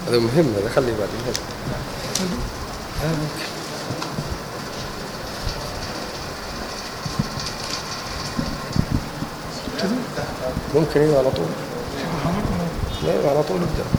هذا مهم، هذا خليه بعدين. ممكن على طول. لا على طول نبدأ.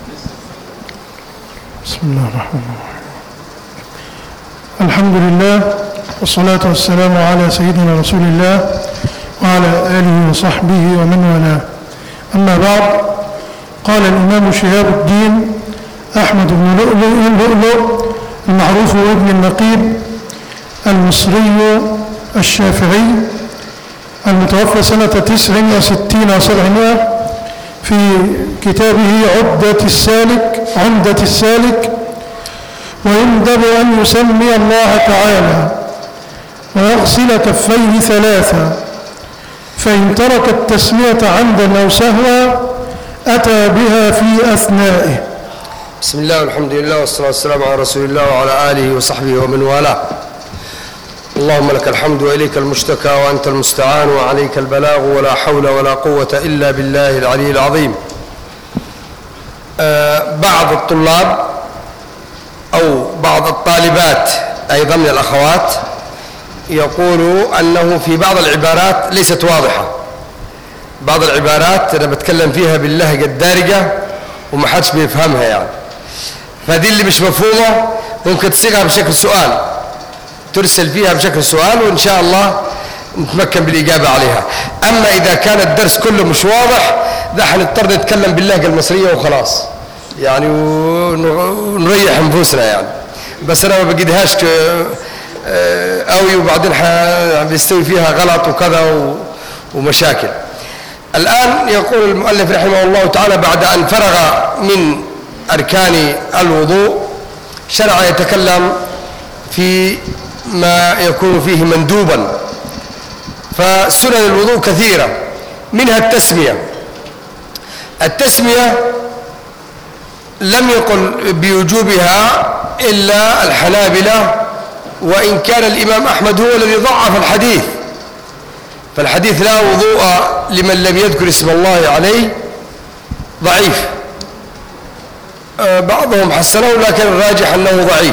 بسم الله الرحمن الرحيم. الحمد لله والصلاة والسلام على سيدنا رسول الله وعلى آله وصحبه ومن والاه. أما بعد، قال الإمام شهاب الدين أحمد بن لؤلؤ المعروف ابن النقيب المصري الشافعي المتوفى سنة 69 و700 في كتابه عمدة السالك: ويندب أن يسمي الله تعالى ويغسل كفيه 3، فإن ترك التسمية عمدا أو سهوا أتى بها في أثنائه. بسم الله والحمد لله والصلاة والسلام على رسول الله وعلى آله وصحبه ومن والاه. اللهم لك الحمد وإليك المشتكى وأنت المستعان وعليك البلاغ ولا حول ولا قوة إلا بالله العلي العظيم. بعض الطلاب أو بعض الطالبات أيضا من الأخوات يقولوا أنه في بعض العبارات ليست واضحة. بعض العبارات أنا بتكلم فيها باللهجة الدارجة وما حدش بيفهمها يعني، فدي اللي مش مفهومة ممكن تصيغها بشكل سؤال، ترسل فيها بشكل سؤال وإن شاء الله نتمكن بالإجابة عليها. أما إذا كان الدرس كله مش واضح ده هنضطر نتكلم باللهجة المصرية وخلاص يعني ونريح أنفسنا يعني، بس أنا ما بجدهاش قوي وبعدين بيستوي فيها غلط وكذا ومشاكل. الآن يقول المؤلف رحمه الله تعالى بعد أن فرغ من أركان الوضوء شرع يتكلم في ما يكون فيه مندوبا. فسنن الوضوء كثيرة، منها التسمية لم يقل بوجوبها إلا الحنابلة، وإن كان الإمام أحمد هو الذي ضعف الحديث، فالحديث لا وضوء لمن لم يذكر اسم الله عليه ضعيف. بعضهم حسنه لكن الراجح أنه ضعيف.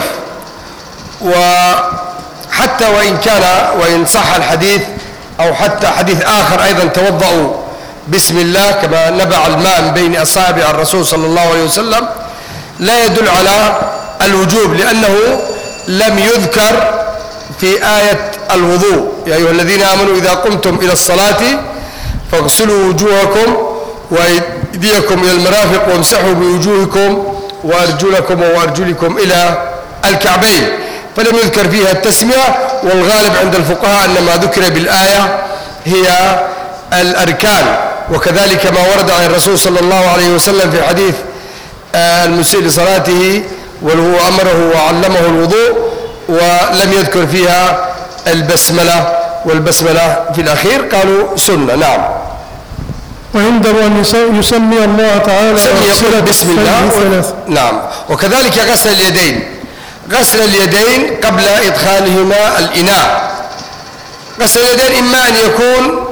وحتى وإن صح الحديث أو حتى حديث آخر أيضا توضأوا بسم الله كما نبع الماء من بين أصابع الرسول صلى الله عليه وسلم لا يدل على الوجوب، لأنه لم يذكر في آية الوضوء: يا أيها الذين آمنوا إذا قمتم إلى الصلاة فاغسلوا وجوهكم وأيديكم إلى المرافق وامسحوا بوجوهكم وأرجلكم وأرجلكم إلى الكعبين، فلم يذكر فيها التسمية. والغالب عند الفقهاء أن ما ذكر بالآية هي الأركان، وكذلك ما ورد عن الرسول صلى الله عليه وسلم في حديث المسيء لصلاته وهو أمره وعلمه الوضوء ولم يذكر فيها البسملة، والبسملة في الأخير قالوا سنة. نعم. ويندب أن يسمي الله تعالى يقول بسم الله. نعم. وكذلك غسل اليدين قبل إدخالهما الإناء. غسل اليدين إما أن يكون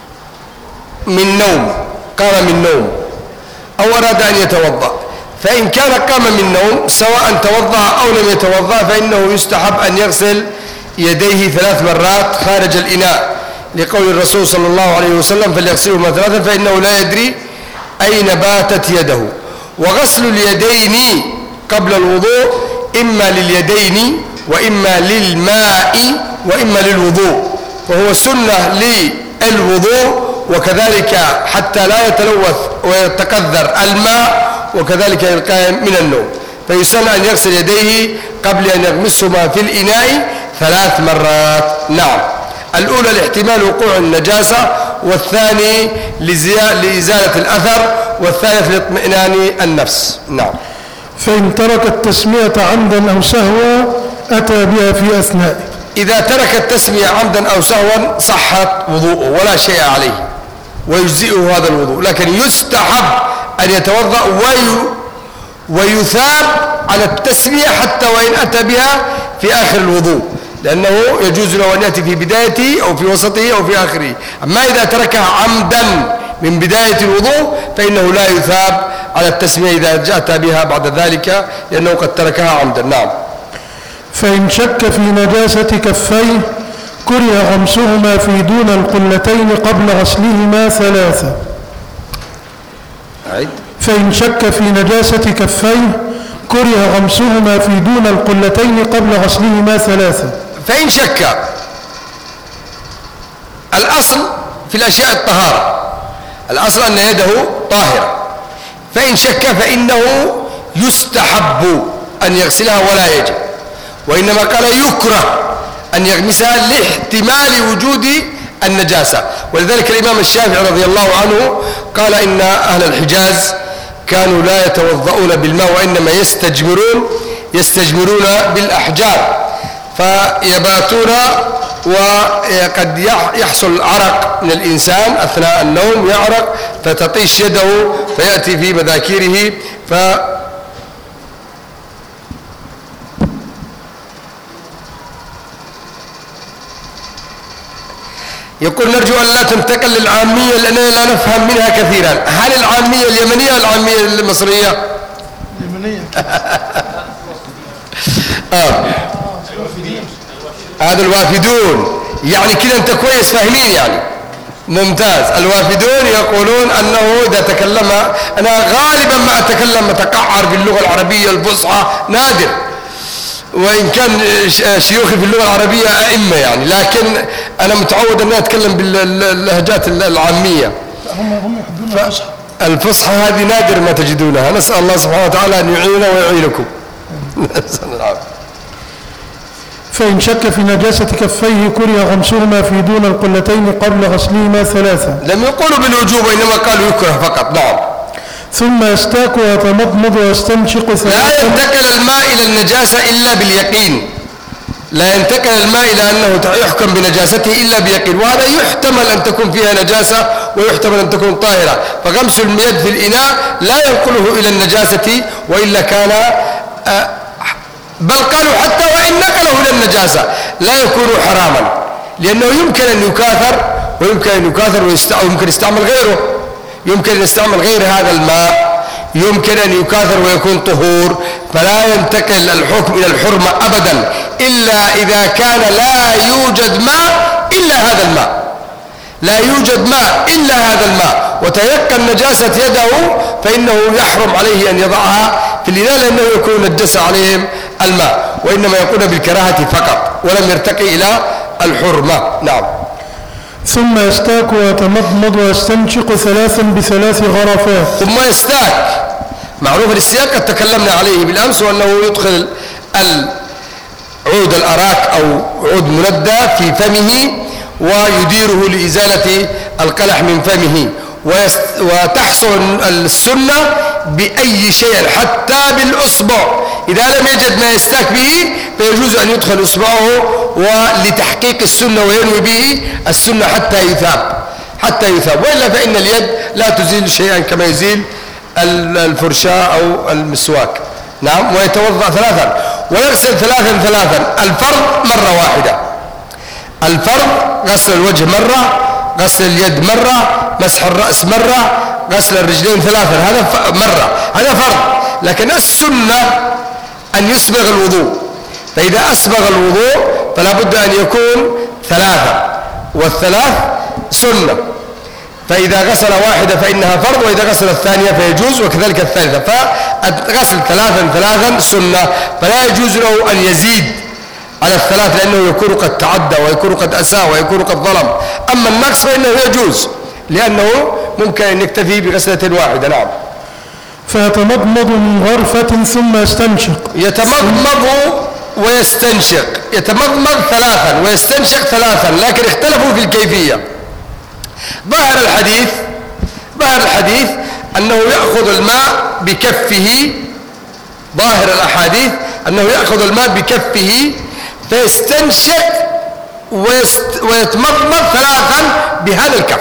من نوم، قام من نوم أو أراد أن يتوضأ، فإن كان قام من نوم سواء توضأ أو لم يتوضأ فإنه يستحب أن يغسل يديه 3 مرات خارج الإناء، لقول الرسول صلى الله عليه وسلم: فليغسلهما 3 فإنه لا يدري أين باتت يده. وغسل اليدين قبل الوضوء إما لليدين وإما للماء وإما للوضوء، وهو سنة للوضوء، وكذلك حتى لا يتلوث ويتكدر الماء، وكذلك القائم من النوم، فيسن أن يغسل يديه قبل أن يغمسهما في الإناء 3 مرات. نعم. الأولى لاحتمال وقوع النجاسة، والثاني لإزالة الأثر، والثالث لاطمئنان النفس. نعم. فإن ترك التسمية عمدا أو سهوا أتى بها في أثنائه. إذا ترك التسمية عمدا أو سهوا صحت وضوءه ولا شيء عليه ويجزئه هذا الوضوء، لكن يستحب أن يتوضأ ويثاب على التسمية حتى وإن أتى بها في آخر الوضوء، لأنه يجوز له أن يأتي في بدايته أو في وسطه أو في آخره. أما إذا تركها عمدا من بداية الوضوء فإنه لا يثاب على التسمية إذا جاءت بها بعد ذلك لأنه قد تركها عمدا. نعم. فإن شك في نجاسة كفيه كره غمسهما في دون القلتين قبل غسلهما ثلاثة. فإن شك في نجاسة كفيه كره غمسهما في دون القلتين قبل غسلهما ثلاثة. فإن شك، الأصل في الأشياء الطهارة، الأصل أن يده طاهرة، فإن شك فإنه يستحب أن يغسلها ولا يجب، وإنما قال يكره أن يغمسها لاحتمال وجود النجاسة. ولذلك الإمام الشافعي رضي الله عنه قال إن أهل الحجاز كانوا لا يتوضؤون بالماء وإنما يستجمرون بالأحجار، فيباتون وقد يحصل عرق من الإنسان أثناء النوم، يعرق فتطيش يده فيأتي في مذاكيره يقول نرجو أن لا تنتقل للعامية لأننا لا نفهم منها كثيرا. هل العامية اليمنية أو العامية المصرية؟ اليمنية. هذا الوافدون، يعني كده أنت كويس فاهمين يعني ممتاز. الوافدون يقولون أنه إذا تكلم، أنا غالبا ما أتكلم متقعر في اللغة العربية الفصحى نادر، وإن كان شيوخي في اللغة العربية أئمة يعني، لكن أنا متعود أن أتكلم باللهجات العامية. هم يحبون الفصحى. الفصحى هذه نادر ما تجدونها. نسأل الله سبحانه وتعالى أن يعيننا ويعينكم. فإن شك في نجاسة كفيه كره غمسهما في دون القلتين قبل غسلهما ثلاثة. لم يقولوا بالوجوب وإنما قالوا يكره فقط. نعم. ثم يستاك ويتمضمض ويستنشق ثلاثا. لا ينتقل الماء إلى النجاسة إلا باليقين، لا ينتقل الماء إلى أنه يحكم بنجاسته إلا بيقين، وهذا يحتمل أن تكون فيها نجاسة ويحتمل أن تكون طاهرة، فغمس اليد في الإناء لا ينقله إلى النجاسة وإلا كان بل قالوا حتى وإن نقله إلى النجاسة لا يكون حراما، لأنه يمكن أن يكاثر ويمكن يستعمل غيره، يمكن أن يستعمل غير هذا الماء، يمكن أن يكاثر ويكون طهور، فلا ينتقل الحكم إلى الحرمة أبدا إلا إذا كان لا يوجد ماء إلا هذا الماء، لا يوجد ماء إلا هذا الماء وتيقن نجاسة يده، فإنه يحرم عليه أن يضعها في الإناء لأنه يكون نجس عليهم الماء، وإنما يكون بالكراهة فقط ولم يرتقي إلى الحرمة. نعم. ثم يستاك ويتمضمض ويستنشق ثلاثا بثلاث غرفات. ثم يستاك، معروف الاستياك قد تكلمنا عليه بالأمس، وأنه يدخل عود الأراك أو عود مندى في فمه ويديره لإزالة القلح من فمه، وتحصل السنة بأي شيء حتى بالأصبع، إذا لم يجد ما يستاك به فيجوز أن يدخل أصبعه ولتحقيق السنة وينوي به السنة حتى يثاب، وإلا فإن اليد لا تزيل شيئا كما يزيل الفرشاة أو المسواك. نعم. ويتوضأ ثلاثا ويغسل ثلاثا. الفرض مرة واحدة، الفرض غسل الوجه مرة، غسل اليد مرة، مسح الرأس مرة، غسل الرجلين ثلاثا، هذا مرة، هذا فرض. لكن السنة أن يسبغ الوضوء، فإذا أسبغ الوضوء فلا بد أن يكون ثلاثة، والثلاث سنة، فإذا غسل واحدة فإنها فرض، وإذا غسل الثانية فيجوز، وكذلك الثالثة. فغسل ثلاثا سنة، فلا يجوز له أن يزيد على الثلاث لأنه يكون قد تعدى ويكون قد أساء ويكون قد ظلم. أما النقص فإنه يجوز لأنه ممكن أن يكتفي بغسلة واحدة. نعم. فيتمضمض من غرفة ثم يستنشق. يتمضمض ثلاثا ويستنشق ثلاثا، لكن اختلفوا في الكيفية. ظاهر الحديث أنه يأخذ الماء بكفه، ظاهر الأحاديث أنه يأخذ الماء بكفه فيستنشق ويتمضمض ثلاثا بهذا الكف،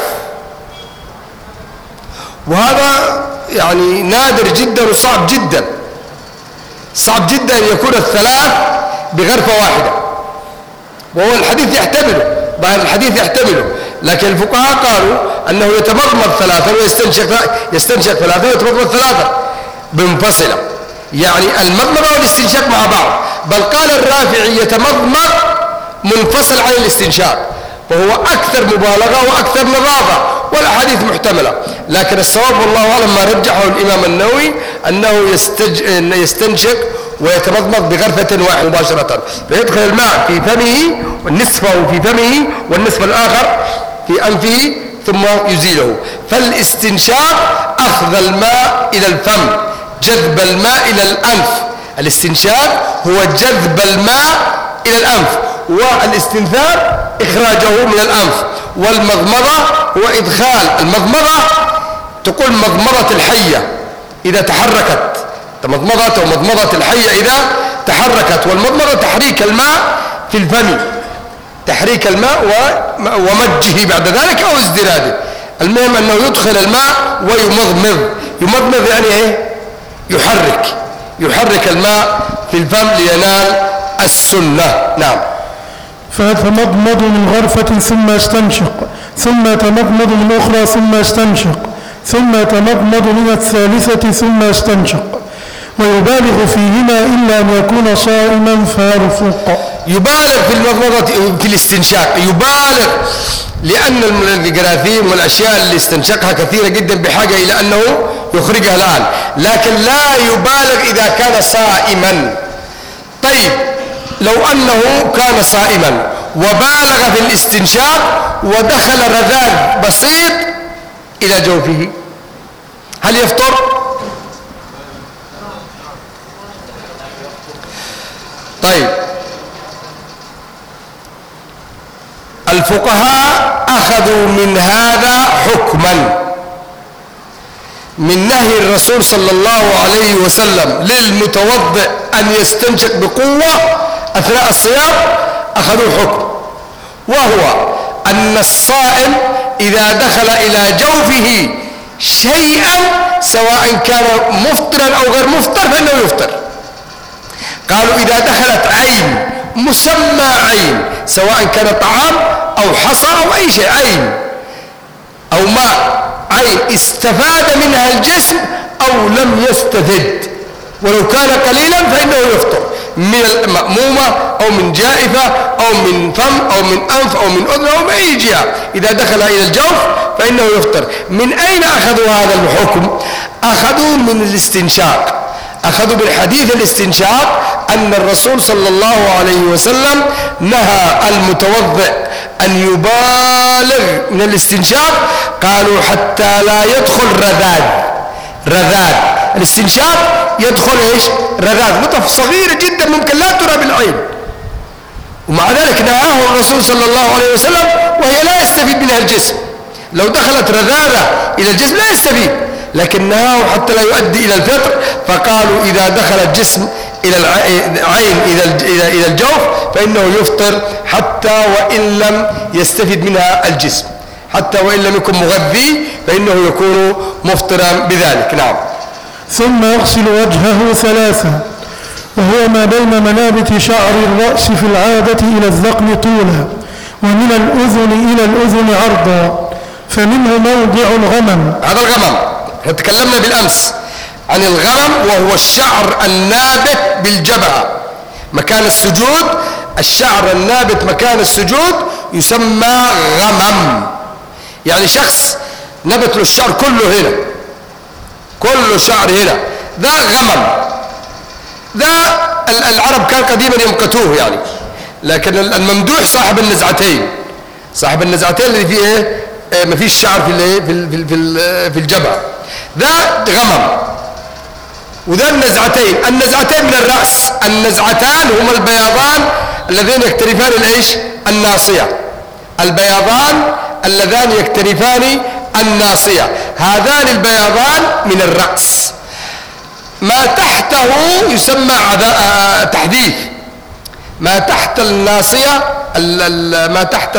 وهذا يعني نادر جدا وصعب جدا أن يكون الثلاث بغرفة واحدة، وهو الحديث يحتمله، ظاهر الحديث يحتمله، لكن الفقهاء قالوا أنه يتمضمض ثلاثا ويستنشق ثلاثا ويتمضمض ثلاثا، بمنفصلة، يعني المضمضة والاستنشاق مع بعض، بل قال الرافعي يتمضمض منفصل عن الاستنشاق، وهو أكثر مبالغة وأكثر نظافة، والأحاديث محتملة. لكن الصواب والله أعلم ما رجحه الإمام النووي أنه يستنشق ويتمضمض بغرفة واحدة مباشرة، فيدخل الماء في فمه ونصفه في فمه والنصف الآخر في أنفه ثم يزيله. فالاستنشاق أخذ الماء إلى الفم، جذب الماء إلى الأنف. الاستنشاق هو جذب الماء إلى الأنف، والاستنثار إخراجه من الأنف، والمضمضة هو إدخال. المضمضة تقول مضمضة الحية إذا تحركت، تمضمضة ومضمضة الحية إذا تحركت، والمضمضة تحريك الماء في الفم، تحريك الماء ومجه بعد ذلك أو ازدراده. المهم أنه يدخل الماء ويمضمض. يمضمض يعني إيه؟ يحرك الماء في الفم لينال السنة. نعم. فيتمضمض من غرفة ثم يستنشق، ثم يتمضمض من أخرى ثم يستنشق، ثم يتمضمض من الثالثة ثم يستنشق، ويبالغ فيهما إلا أن يكون صائما فيرفق. يبالغ في المضمضة في الاستنشاق، يبالغ لأن الجراثيم والأشياء اللي استنشقها كثيرة جدا بحاجة إلى أنه يخرجها الآن، لكن لا يبالغ إذا كان صائما. طيب لو أنه كان صائما وبالغ في الاستنشاق ودخل رذاذ بسيط إلى جوفه، هل يفطر؟ طيب الفقهاء أخذوا من هذا حكما من نهي الرسول صلى الله عليه وسلم للمتوضئ أن يستنشق بقوة أثناء الصيام. أخذوا حكم، وهو أن الصائم إذا دخل إلى جوفه شيئا سواء كان مفطرا أو غير مفطر فإنه يفطر. قالوا إذا دخلت عين مسمى عين، سواء كان طعام أو حصى أو أي شيء، عين أو ماء، عين استفاد منها الجسم أو لم يستفد، ولو كان قليلا فإنه يفطر من المأمومة أو من جائفة أو من فم أو من أنف أو من أذن أو من أي جهة، إذا دخل إلى الجوف فإنه يفطر. من أين أخذوا هذا الحكم؟ أخذوا من الاستنشاق، أخذوا بالحديث الاستنشاق أن الرسول صلى الله عليه وسلم نهى المتوضئ أن يبالغ من الاستنشاق. قالوا حتى لا يدخل رذاذ الاستنشاق يدخل إيش؟ رذاذ، نطف صغيرة جدا ممكن لا ترى بالعين، ومع ذلك نهاه الرسول صلى الله عليه وسلم وهي لا يستفيد منها الجسم. لو دخلت رذاذة إلى الجسم لا يستفيد، لكن نهاه حتى لا يؤدي إلى الفطر. فقالوا إذا دخل الجسم إلى العين إلى الجوف فإنه يفطر حتى وإن لم يستفيد منها الجسم، حتى وإن لم يكن مغذي فإنه يكون مفطرا بذلك. نعم. ثم يغسل وجهه ثلاثا، وهو ما بين منابت شعر الرأس في العادة إلى الذقن طولا، ومن الأذن إلى الأذن عرضا، فمنه موضع الغمم. هذا الغمم تكلمنا بالأمس عن الغمم، وهو الشعر النابت بالجبهة مكان السجود. الشعر النابت مكان السجود يسمى غمم، يعني شخص نبت له الشعر كله هنا، كله شعر هنا، ذا غمم. ذا العرب كان قديما يمقتوه يعني، لكن الممدوح صاحب النزعتين، صاحب النزعتين اللي فيه ايه؟ ما فيش شعر في الجبهة، ذا غمم. وذا النزعتين من الرأس، النزعتان هما البياضان اللذين يكترفان الايش؟ الناصية. البياضان اللذان يكترفان الناصية، هذان البياضان من الرأس. ما تحته يسمى تحذيف، ما تحت الناصية ما تحت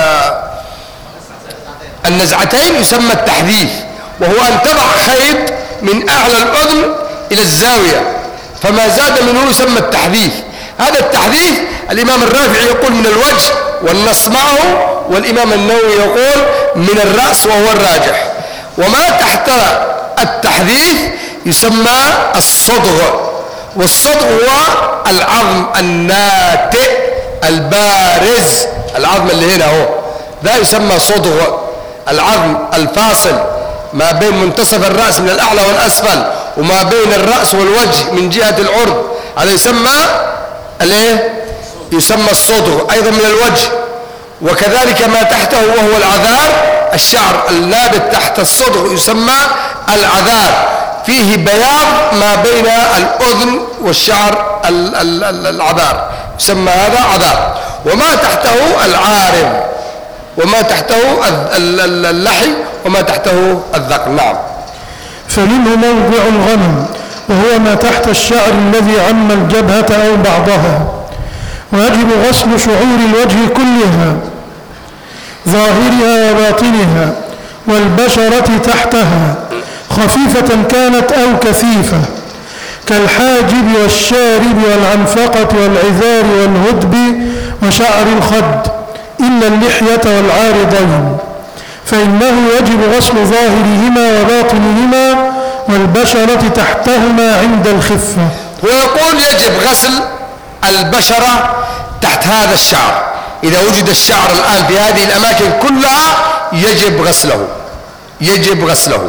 النزعتين يسمى التحذيف، وهو أن تضع خيط من أعلى الأذن إلى الزاوية، فما زاد منه يسمى التحذيف. هذا التحذيف الإمام الرافعي يقول من الوجه والنص معه، والإمام النووي يقول من الرأس وهو الراجح. وما تحت التحذيف يسمى الصدغ. والصدغ هو العظم الناتئ البارز، العظم اللي هنا هو ده يسمى صدغ، العظم الفاصل ما بين منتصف الرأس من الأعلى والأسفل وما بين الرأس والوجه من جهة العرض، هذا يسمى الايه؟ يسمى الصدغ أيضا من الوجه. وكذلك ما تحته وهو العذار، الشعر النابت تحت الصدغ يسمى العذار، فيه بياض ما بين الأذن والشعر العذار يسمى هذا عذار. وما تحته العارض، وما تحته اللحي، وما تحته الذقن. نعم. فمنه موضع الغنم وهو ما تحت الشعر الذي عم الجبهة أو بعضها. ويجب غسل شعور الوجه كلها ظاهرها وباطنها والبشرة تحتها خفيفة كانت أو كثيفة، كالحاجب والشارب والعنفقة والعذار والهدب وشعر الخد، إلا اللحية والعارضين، فإنه يجب غسل ظاهرهما وباطنهما والبشرة تحتهما عند الخفة. ويقول يجب غسل البشرة تحت هذا الشعر، إذا وجد الشعر الآن في هذه الأماكن كلها يجب غسله، يجب غسله.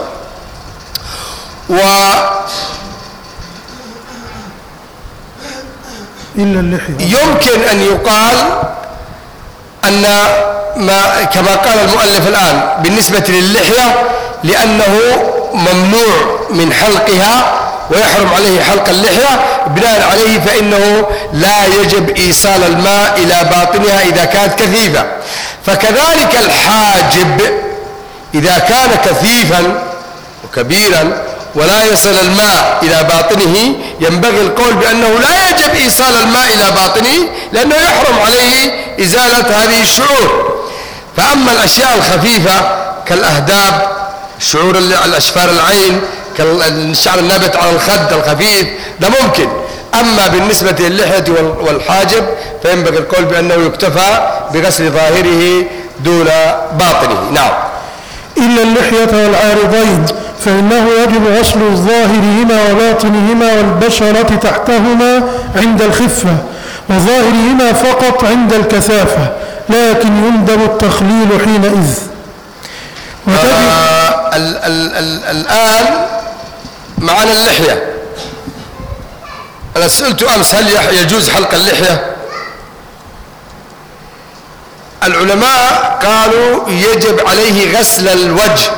إلا اللحية. يمكن أن يقال أن ما كما قال المؤلف الآن بالنسبة للحية، لأنه ممنوع من حلقها ويحرم عليه حلق اللحية، بناء عليه فإنه لا يجب إيصال الماء إلى باطنها إذا كانت كثيفة. فكذلك الحاجب إذا كان كثيفا وكبيرا ولا يصل الماء إلى باطنه، ينبغي القول بأنه لا يجب إيصال الماء إلى باطنه، لأنه يحرم عليه إزالة هذه الشعور. فأما الأشياء الخفيفة كالأهداب، شعور الأشفار العين، كالشعر النابت على الخد الخفيف، ده ممكن. أما بالنسبة للحية والحاجب فينبغي القول بأنه يكتفى بغسل ظاهره دون باطنه. نعم. إلا اللحية والعارضين فإنه يجب غسل ظاهرهما وباطنهما والبشرة تحتهما عند الخفة، وظاهرهما فقط عند الكثافة، لكن يندب التخليل حينئذ. الآن معنا اللحية. أنا سألت أمس هل يجوز حلق اللحية؟ العلماء قالوا يجب عليه غسل الوجه،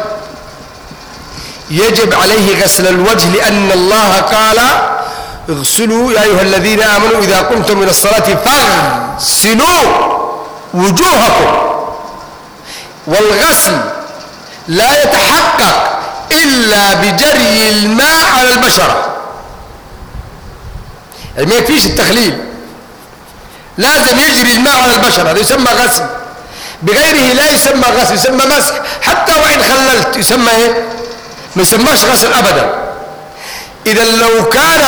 يجب عليه غسل الوجه، لأن الله قال اغسلوا يا أيها الذين آمنوا إذا قمتم إلى الصلاة فاغسلوا وجوهكم. والغسل لا يتحقق إلا بجري الماء على البشرة، يعني ما يكفيش التخليل، لازم يجري الماء على البشرة، هذا يسمى غسل. بغيره لا يسمى غسل، يسمى مسح. حتى وإن خللت يسمى ايه؟ ما يسمىش غسل أبدا. إذا لو كان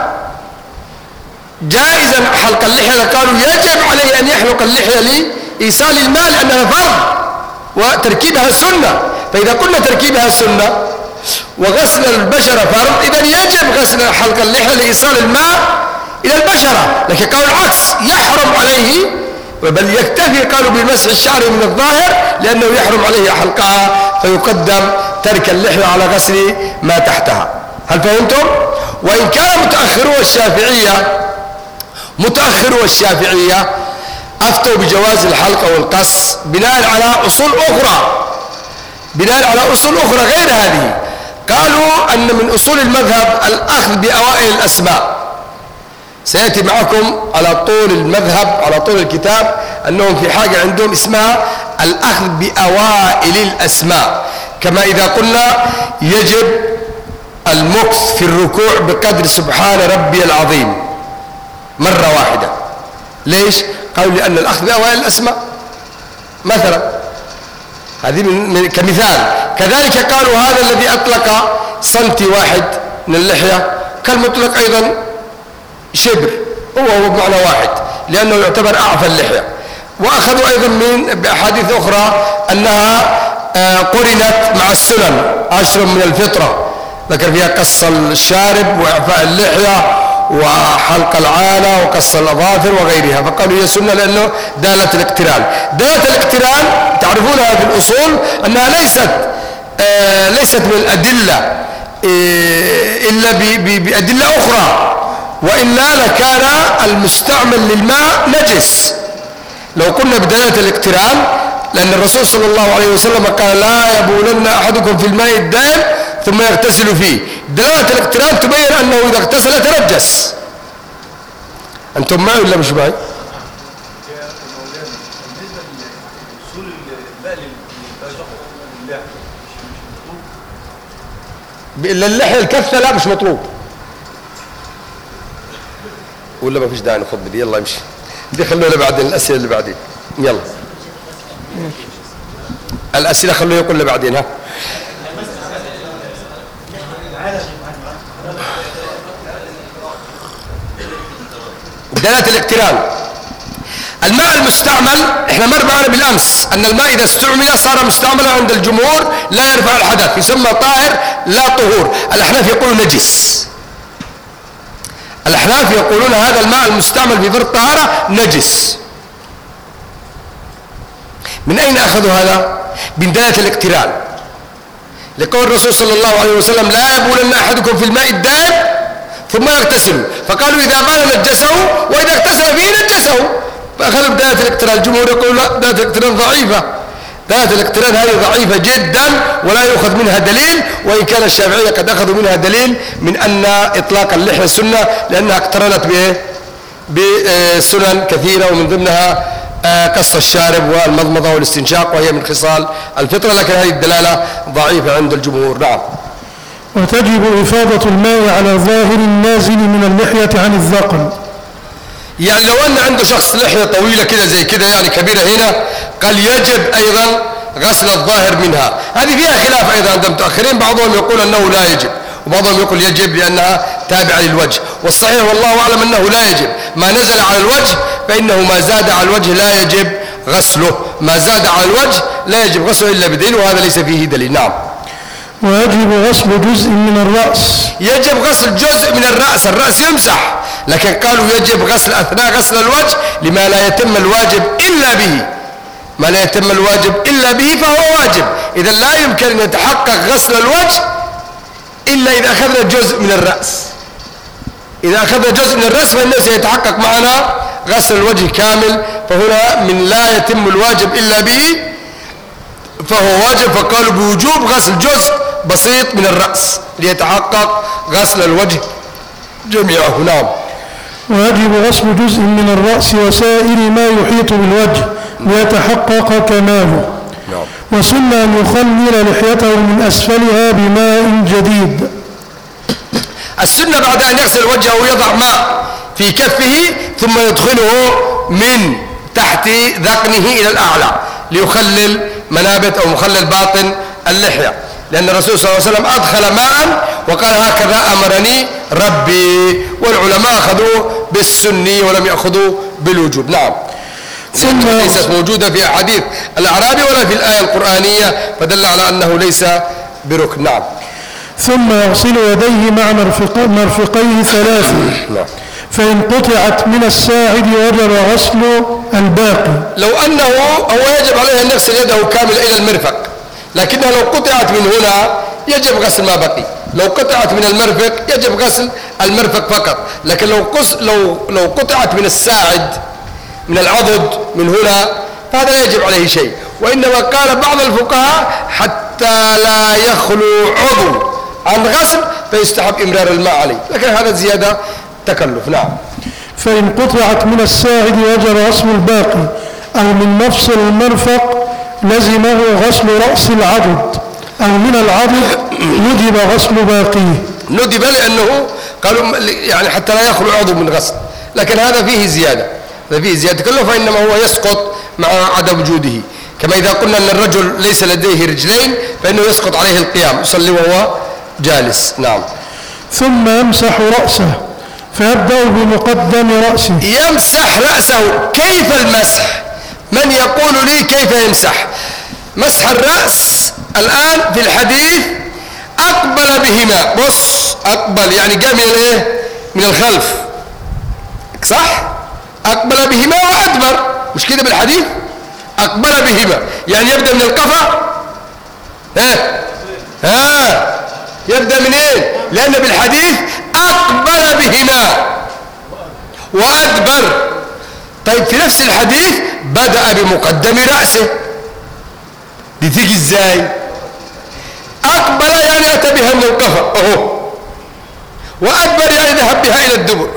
جائزا حلق اللحية لقالوا يجب عليه أن يحلق اللحية لإيصال الماء، لأنها فرض وتركيبها سنة. فإذا قلنا تركيبها سنة وغسل البشرة فرض، إذا يجب غسل حلق اللحية لإيصال الماء إلى البشرة. لكن قالوا العكس، يحرم عليه، بل يكتفي قالوا بمسح الشعر من الظاهر لأنه يحرم عليه حلقها، فيقدم ترك اللحية على غسل ما تحتها. هل فهمتم؟ وإن كان متأخرو الشافعية أفتوا بجواز الحلق والقص بناء على أصول أخرى غير هذه. قالوا أن من أصول المذهب الأخذ بأوائل الأسماء. سيأتي معكم على طول المذهب على طول الكتاب أنهم في حاجة عندهم اسمها الأخذ بأوائل الأسماء. كما إذا قلنا يجب المكث في الركوع بقدر سبحان ربي العظيم مرة واحدة. ليش؟ قالوا لأن الأخذ بأوائل الأسماء مثلا، هذه كمثال. كذلك قالوا هذا الذي أطلق سنتي واحد من اللحية كالمطلق أيضا شبر، هو بمعنى واحد، لأنه يعتبر أعفى اللحية. وأخذوا أيضا من بأحاديث أخرى أنها قرنت مع السنن 10 من الفطرة، ذكر فيها قص الشارب وإعفاء اللحية وحلق العانة وقص الأظافر وغيرها، فقالوا هي سنة لأنه دالة الاقتران. دالة الاقتران تعرفونها في الأصول أنها ليست من الأدلة إلا بأدلة أخرى، وإلا لكان المستعمل للماء نجس. لو قلنا بدلالة الاقتران، لأن الرسول صلى الله عليه وسلم قال لا يبولن أحدكم في الماء الدائم ثم يغتسل فيه. دلالة الاقتران تبين أنه إذا اغتسل تنجس. أنتم معي ولا مش معي؟ إلا اللحية الكثة لا مش مطلوب، ولا ما فيش داعي نفضل؟ يلا امشي، دي خلونا بعدين، الأسئلة اللي بعدين. يلا الأسئلة خلونا يقول بعدين. ها دلالة الاقتران. الماء المستعمل احنا مر معنا بالامس ان الماء اذا استعمل صار مستعملا عند الجمهور لا يرفع الحدث، يسمى طاهر لا طهور. الاحناف يقولون نجس، الاحناف يقولون هذا الماء المستعمل في فرض الطهارة نجس. من اين اخذوا هذا؟ من دلالة الاقتران، لقول الرسول صلى الله عليه وسلم لا يبولن احدكم في الماء الدائم ثم يغتسل، فقالوا اذا بال نجسه واذا اغتسل فيه نجسه، فاخذوا بدلالة الاقتران. الجمهور يقول لا، دلالة الاقتران ضعيفة، دلالة الاقتران هذه ضعيفة جدا ولا يؤخذ منها دليل، وان كان الشافعية قد اخذوا منها دليل من ان اطلاق اللحية سنة لانها اقترنت بسنن كثيرة ومن ضمنها قص الشارب والمضمضة والاستنشاق، وهي من خصال الفطرة، لكن هذه الدلالة ضعيفة عند الجمهور. نعم. وتجب إفاضة الماء على ظاهر النازل من اللحية عن الذقن. يعني لو أن عنده شخص لحية طويلة كده زي كده يعني كبيرة هنا، قال يجب أيضا غسل الظاهر منها. هذه فيها خلاف أيضا عند المتأخرين، بعضهم يقول أنه لا يجب وبعضهم يقول يجب لأنها تابعة للوجه، والصحيح والله أعلم أنه لا يجب. ما نزل على الوجه فإنه ما زاد على الوجه لا يجب غسله، ما زاد على الوجه لا يجب غسله إلا بدليل، وهذا ليس فيه دليل. نعم. ويجب غسل جزء من الرأس. يجب غسل جزء من الرأس، الرأس يمسح، لكن قالوا يجب غسل أثناء غسل الوجه لما لا يتم الواجب إلا به، ما لا يتم الواجب إلا به فهو واجب. إذا لا يمكن أن يتحقق غسل الوجه إلا إذا أخذنا جزء من الرأس. إذا أخذنا جزء من الرأس فإنه سيتحقق معنا غسل الوجه كامل، فهنا من لا يتم الواجب إلا به فهو واجب، فقالوا بوجوب غسل جزء بسيط من الرأس ليتحقق غسل الوجه جميعه. نعم. ويجب غسل جزء من الرأس وسائر ما يحيط بالوجه ليتحقق كماله. نعم. وسنة أن يخلل لحيته من أسفلها بماء جديد. السنة بعد أن يغسل وجهه يضع ماء في كفه ثم يدخله من تحت ذقنه إلى الأعلى ليخلل منابت أو مخلل باطن اللحية، لأن الرسول صلى الله عليه وسلم أدخل ماء وقال هكذا أمرني ربي، والعلماء أخذوه بالسني ولم يأخذوا بالوجوب. نعم. ليست موجودة في أحاديث الأعرابي ولا في الآية القرآنية، فدل على أنه ليس بركن. نعم. ثم يغسل يديه مع مرفقيه ثلاثا، فإن قطعت من الساعد وجب غسل الباقي. لو أنه هو يجب عليه أن يغسل يده كاملة إلى المرفق، لكنها لو قطعت من هنا يجب غسل ما بقي. لو قطعت من المرفق يجب غسل المرفق فقط، لكن لو قطعت من الساعد من العضد من هنا فهذا لا يجب عليه شيء. وإنما قال بعض الفقهاء حتى لا يخلو عضو عن غسل فيستحب إمرار الماء عليه، لكن هذا زيادة تكلف. نعم. فإن قطعت من الساعد وجب غسل الباقي، أو من مفصل المرفق لزمه غسل رأس العضد، أو من العضد ندب غسل باقيه. ندب لأنه قالوا يعني حتى لا يخلو عضو من غسل، لكن هذا فيه زيادة، كله، فإنما هو يسقط مع عدم وجوده، كما إذا قلنا أن الرجل ليس لديه رجلين فإنه يسقط عليه القيام، يصلي وهو جالس. نعم. ثم يمسح رأسه، فيبدأ بمقدم رأسه. يمسح رأسه. كيف المسح؟ من يقول لي كيف يمسح؟ مسح الرأس الآن في الحديث أقبل بهما. بص، أقبل يعني جاء من الايه؟ من الخلف، صح؟ أقبل بهما وأدبر، مش كده بالحديث؟ أقبل بهما يعني يبدأ من القفا. يبدأ من ايه؟ لأن بالحديث أقبل بهما وأدبر. طيب في نفس الحديث بدأ بمقدم رأسه، دي تيجي ازاي؟ أقبل يعني أتى بها من القفا وأدبر يعني ذهب بها إلى الدبر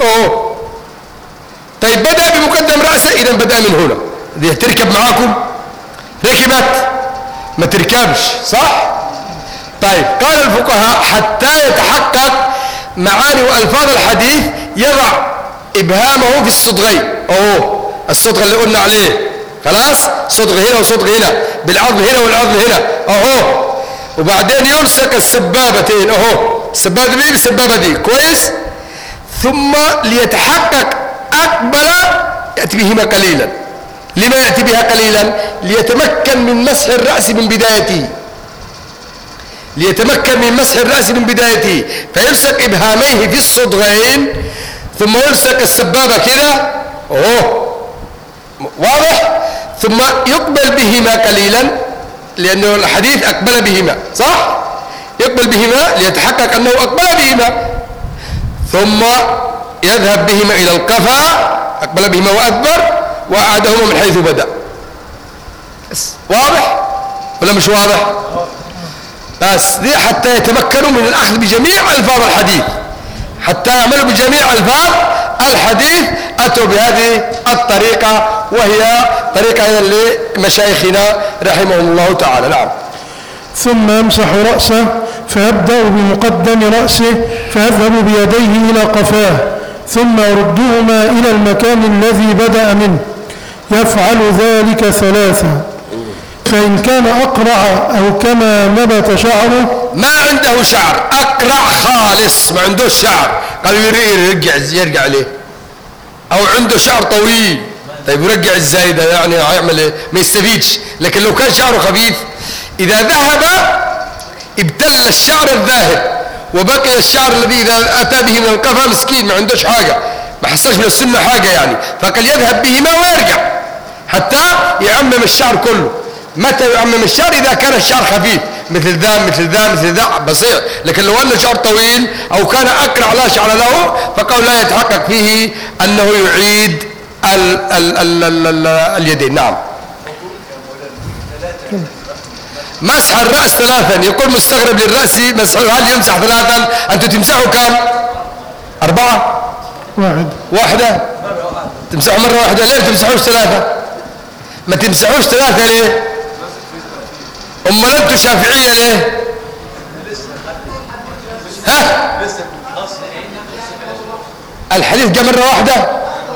طيب بدأ بمقدم رأسه، إذا بدأ من هنا. دي تركب معاكم؟ ركبت؟ ما تركبش، صح؟ طيب قال الفقهاء حتى يتحقق معاني وألفاظ الحديث يضع إبهامه في الصدغين. الصدغ اللي قلنا عليه، خلاص، صدغ هنا وصدغ هنا، بالعظم هنا والعظم هنا وبعدين يلصق السبابتين السبابة دي بالسبابة دي، كويس. ثم ليتحقق أقبل يأتي بهما قليلا. لما يأتي بها قليلا؟ ليتمكن من مسح الرأس من بدايته، ليتمكن من مسح الرأس من بدايته، فيلصق إبهاميه في الصدغين ثم يلصق السبابة كده واضح، ثم يقبل بهما قليلا لأنه الحديث أقبل بهما، صح؟ يقبل بهما ليتحقق أنه أقبل بهما، ثم يذهب بهما إلى القفا، أقبل بهما وأدبر وأعادهما من حيث بدأ. واضح ولا مش واضح؟ بس دي حتى يتمكنوا من الأخذ بجميع ألفاظ الحديث، حتى يعملوا بجميع ألفاظ الحديث أتوا بهذه الطريقة، وهي طريقة لمشايخنا رحمهم الله تعالى. نعم. ثم يمسح رأسه فيبدأ بمقدم رأسه فيذهب بيديه إلى قفاه ثم يردهما إلى المكان الذي بدأ منه، يفعل ذلك ثلاثا. فإن كان أقرع أو كما نبت شعره، ما عنده شعر، أقرع خالص ما عنده شعر، قالوا يرجع عليه، أو عنده شعر طويل، طيب يرجع ازاي ده؟ يعني هيعمل ايه؟ ما يستفيدش. لكن لو كان شعره خفيف إذا ذهب ابتل الشعر الذاهب وبقي الشعر الذي إذا أتى به من القفا مسكين ما عندوش حاجة، ما حصلش من السنة حاجة يعني، فقال يذهب بهما ويرجع حتى يعمم الشعر كله. متى يعمم الشعر؟ إذا كان الشعر خفيف مثل ذا مثل ذا مثل ذا بسيط. لكن لو أنه شعر طويل أو كان أقرع لا شعر له فقال لا يتحقق فيه أنه يعيد اليدين. نعم. مسح الرأس ثلاثا، يقول مستغرب للرأس مسحه، هل يمسح ثلاثا؟ أنتم تمسحوا كم؟ 4 واحدة تمسحوا مرة واحدة، ليه تمسحوش 3؟ ما تمسحوش 3 ليه؟ أمال أنتم شافعية ليه؟ الحديث جاء مرة واحدة؟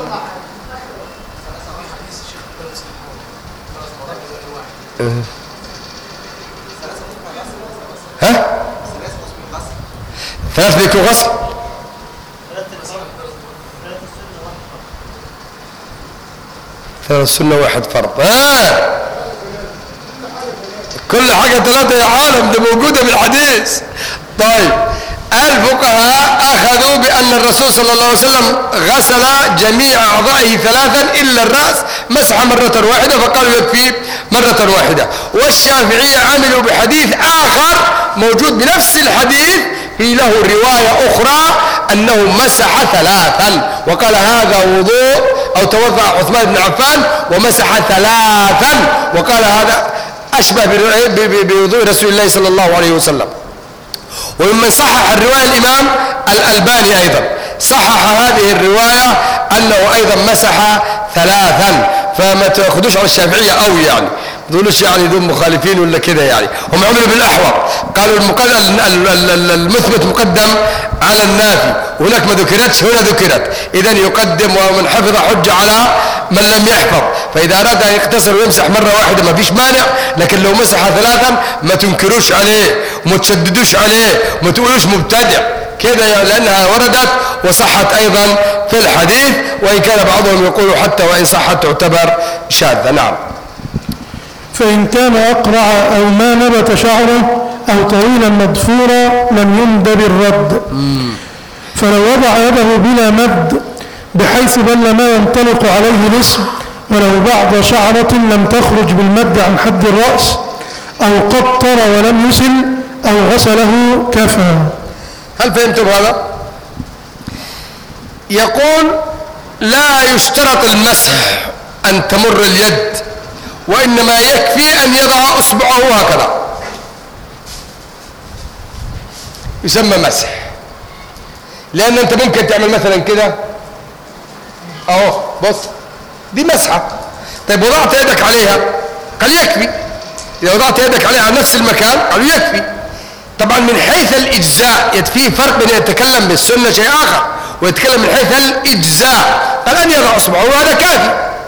ثلاث بيكون غسل؟ ثلاث سنة واحد فرض. كل حاجة 3 يا عالم، ده موجودة بالحديث. طيب الفقهاء أخذوا بأن الرسول صلى الله عليه وسلم غسل جميع أعضائه 3 إلا الرأس، مسح مرة واحدة فقالوا يكفي مرة واحدة. والشافعية عملوا بحديث آخر موجود بنفس الحديث في له رواية أخرى أنه مسح 3 وقال هذا وضوء، أو توضأ عثمان بن عفان ومسح 3 وقال هذا أشبه بوضوء رسول الله صلى الله عليه وسلم. وممن صحح الرواية الإمام الألباني أيضا صحح هذه الرواية أنه أيضا مسح 3. فما تأخذوش على الشافعية أوي يعني، ما تقولوش يعني دول مخالفين ولا كده يعني، هم عملوا بالأحوط، قالوا المثبت مقدم على النافي، وهناك ما ذكرتش هنا ذكرت، إذا يقدم ومن حفظ حجة على من لم يحفظ. فإذا أراد أن يقتصر ويمسح مرة واحدة ما فيش مانع، لكن لو مسح 3 ما تنكروش عليه وما تشددوش عليه وما تقولوش مبتدع كده، لأنها وردت وصحت أيضا في الحديث، وإن كان بعضهم يقول حتى وإن صحت تعتبر شاذة. نعم. فإن كان أقرع أو ما نبت شعره أو طويلا مضفورا لم يندب الرد. فلو وضع يده بلا مد بحيث بل ما ينطلق عليه الاسم ولو بعض شعرة لم تخرج بالمد عن حد الرأس أو قطر ولم يسل أو غسله كفى. هل فهمتم هذا؟ يقول لا يشترط المسح أن تمر اليد، وإنما يكفي أن يضع أصبعه هكذا، يسمى مسح. لأن أنت ممكن تعمل مثلا كده أهو، بص دي مسحة. طيب وضعت يدك عليها قال يكفي. إذا وضعت يدك عليها على نفس المكان قالوا يكفي. طبعا من حيث الإجزاء فيه فرق بين يتكلم بالسنة شيء آخر ويتكلم من حيث الإجزاء. قال أن يضع أصبعه وهذا كافي،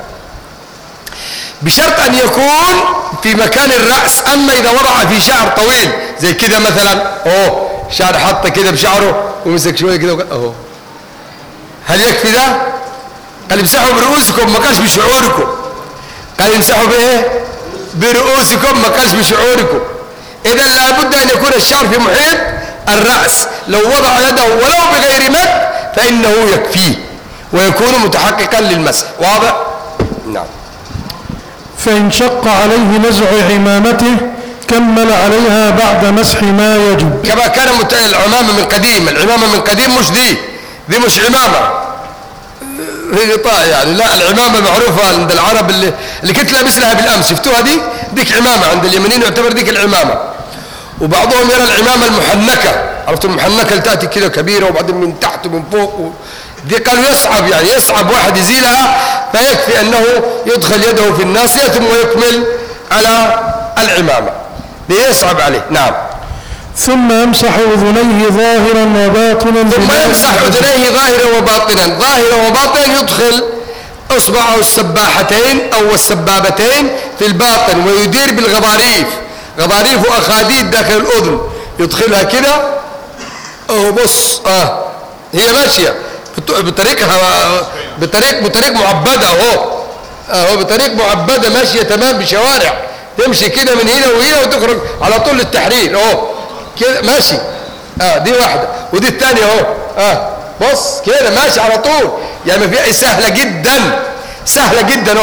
بشرط أن يكون في مكان الرأس. أما إذا وضع في شعر طويل زي كده مثلا أهو، شعر حطه كده بشعره ومسك شوية كده أهو، هل يكفي ده؟ قال امسحوا برؤوسكم، ما قالش بشعوركم. قال امسحوا بايه؟ برؤوسكم، ما قالش بشعوركم. اذا لابد ان يكون الشعر في محيط الراس. لو وضع يده ولو بغير مد فانه يكفيه ويكون متحققا للمسح. واضح؟ نعم. فان شق عليه نزع عمامته كمل عليها بعد مسح ما يجب. كما كان العمامه من قديم. العمامه من قديم مش دي مش عمامه، هي غطاء يعني. لا، العمامة معروفة عند العرب اللي كنت لابس لها بالأمس، شفتوها ديك عمامة عند اليمنيين، يعتبر ديك العمامة. وبعضهم يرى العمامة المحنكة، عرفتوا المحنكة اللي تأتي كده كبيرة وبعدين من تحت ومن فوق دي قالوا يصعب، يعني يصعب واحد يزيلها، فيكفي أنه يدخل يده في الناصية ثم يكمل على العمامة، يصعب عليه. نعم. ثم يمسح أذنيه ظاهرا وباطنا. ثم يمسح أذنيه ظاهرا وباطنا. ظاهرا وباطنا يدخل أصبعه السباحتين أو السبابتين في الباطن ويدير بالغضاريف، غضاريف وأخاديد داخل الأذن، يدخلها كده أهو. بص هي ماشية بطريق معبدة أهو بطريق معبدة ماشية تمام بشوارع، تمشي كده من هنا وهنا وتخرج على طول للتحرير أهو كده ماشي. دي واحدة ودي الثانية اهو. بص كده ماشي على طول، يعني ما في سهلة جدا، سهلة جدا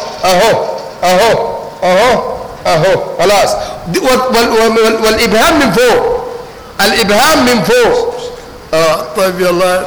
اهو خلاص. والابهام من فوق، الابهام من فوق. طيب يلا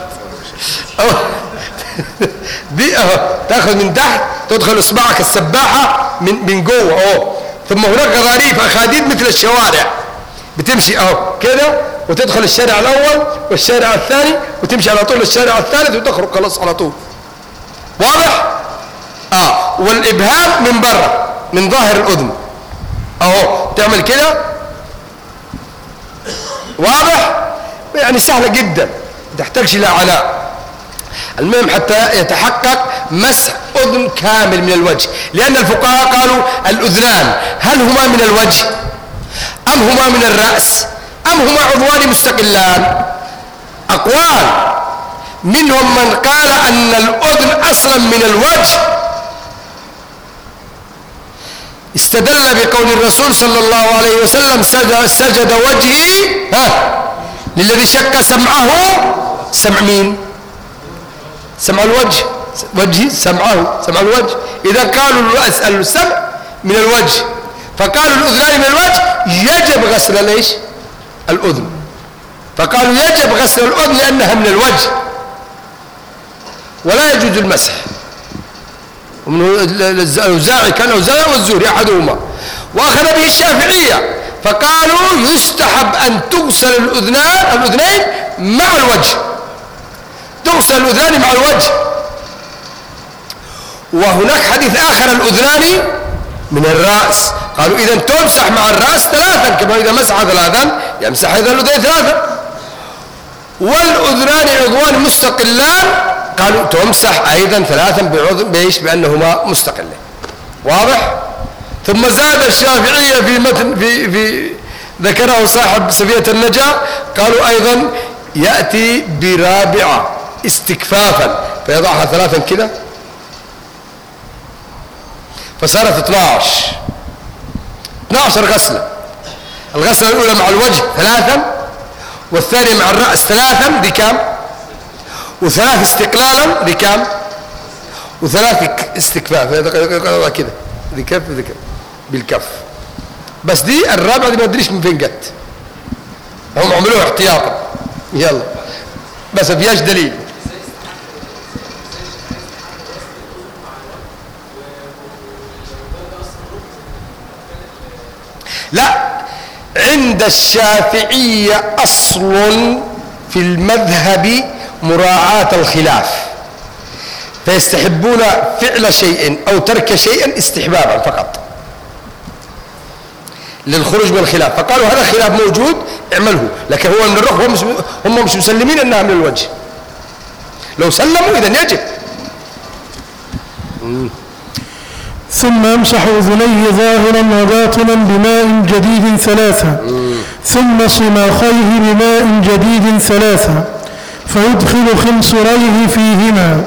دي اهو تاخذ من تحت، تدخل اصبعك السباحة من جوه اهو. ثم هناك غضاريف اخاديد مثل الشوارع، بتمشي اهو كده وتدخل الشارع الاول والشارع الثاني وتمشي على طول الشارع الثالث وتخرج خلاص على طول. واضح؟ والابهام من بره من ظاهر الاذن اهو، تعمل كده. واضح؟ يعني سهله جدا، ما تحتاجش الى عناء. المهم حتى يتحقق مسح اذن كامل من الوجه، لان الفقهاء قالوا الاذنان هل هما من الوجه أم هما من الرأس أم هما عضوان مستقلان؟ أقوال، منهم من قال أن الأذن أصلا من الوجه، استدل بقول الرسول صلى الله عليه وسلم سجد وجهي للذي شق سمعه. سمع مين؟ سمع الوجه، وجهي سمعه، سمع الوجه. إذا قالوا السمع من الوجه فقالوا الأذنان من الوجه، يجب غسل ليش؟ الأذن. فقالوا يجب غسل الأذن لأنها من الوجه ولا يجوز المسح. الأوزاعي كان أوزاعي والزهري أحدهما، وأخذ به الشافعية فقالوا يستحب أن تغسل الأذنين مع الوجه، تغسل الأذنان مع الوجه. وهناك حديث آخر الأذنان من الرأس، قالوا إذا تمسح مع الرأس ثلاثا كما إذا مسح ثلاثا يمسح إذا الأذنين ثلاثا. والأذنان عضوان مستقلان، قالوا تمسح أيضا ثلاثا بإيش؟ بأنهما مستقلين. واضح؟ ثم زاد الشافعية في متن في ذكره صاحب سفية النجاة، قالوا أيضا يأتي برابعة استكفافا فيضعها ثلاثا كده فصارت 12 غسلة. الغسلة الأولى مع الوجه 3، والثانية مع الرأس 3 بكام؟ و3 استقلالا بكام؟ و3 استكفاف كده، دي كف بالكف. بس دي الرابعة دي ما ادريش من فين جت، هم عملوها احتياطا. يلا بس ما فيهاش دليل. لا، عند الشافعية أصل في المذهب مراعاة الخلاف، فيستحبون فعل شيء أو ترك شيء استحبابا فقط للخروج من الخلاف، فقالوا هذا الخلاف موجود اعمله، لكن هو من الرخ هم مش مسلمين أنها من الوجه، لو سلموا إذن يجب. ثم يمسح أذنيه ظاهرا وباطنا بماء جديد 3، ثم صماخيه بماء جديد 3، فيدخل خنصريه فيهما،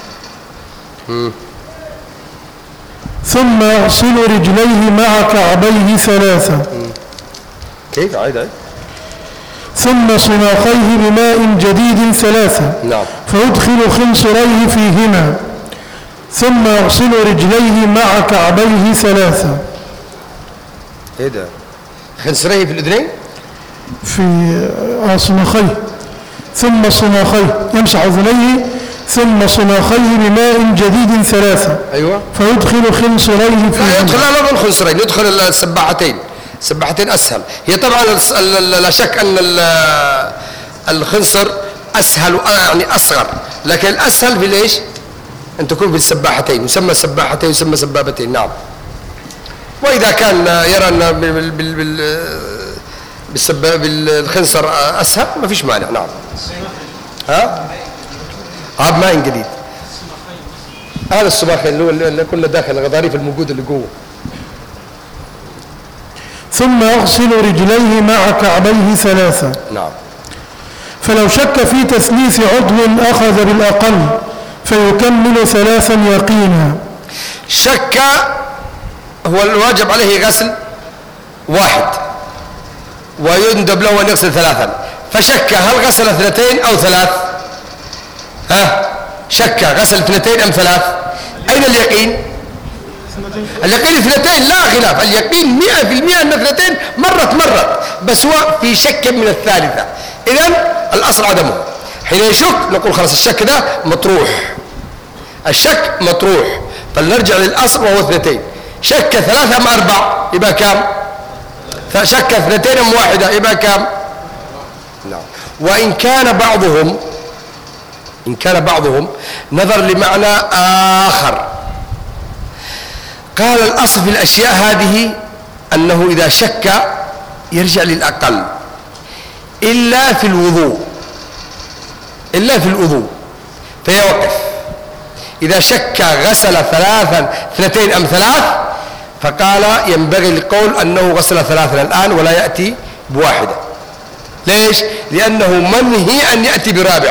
ثم يغسل رجليه مع كعبيه 3. كيف عيد؟ ثم صماخيه بماء جديد 3، نعم، فيدخل خنصريه فيهما، ثم يغسل رجليه مع كعبيه 3. ايه ده؟ خنصريه في الاذنين؟ في صماخيه، ثم صماخيه يمسح اذنيه، ثم صماخيه بماء جديد 3. ايوه، فيدخل خنصريه فيهما. لا يدخل، لا الخنصرين، يدخل السباحتين. السباحتين اسهل. هي طبعا لا شك ان الخنصر اسهل، يعني اصغر، لكن الاسهل في ليش؟ أن تكون بالسباحتين، يسمى سباحتين، يسمى سبابتين. نعم. وإذا كان يرى أن بالخنصر أسهل ما فيش مانع. نعم. ها؟ هذا ماء جديد. هذا الصباح اللي كنا داخل الغضاريف الموجود اللي جوه. ثم يغسل رجليه مع كعبيه 3. نعم. فلو شك في تثليث عضو أخذ بالأقل فيكمل 3 يقينا. شك هو الواجب عليه غسل 1 ويندب له أن يغسل 3، فشك هل غسل 2 أو 3؟ ها؟ شك غسل 2 أم 3؟ أين اليقين؟ اليقين 2 لا خلاف، اليقين 100% أن 2 مرت، بس هو في شك من الثالثة. إذن الأصل عدمه. حين يشك نقول خلاص الشك ده مطروح، الشك مطروح، فلنرجع للأصل وهو 2. شك 3 أم 4 يبقى كام؟ فشك 2 أم 1 يبقى كام؟ نعم. وإن كان بعضهم نظر لمعنى آخر، قال الأصل في الأشياء هذه أنه إذا شك يرجع للأقل إلا في الوضوء فيوقف. إذا شك غسل 2 أم 3 فقال ينبغي القول أنه غسل 3 الآن ولا يأتي ب1. ليش؟ لأنه منهي أن يأتي ب4.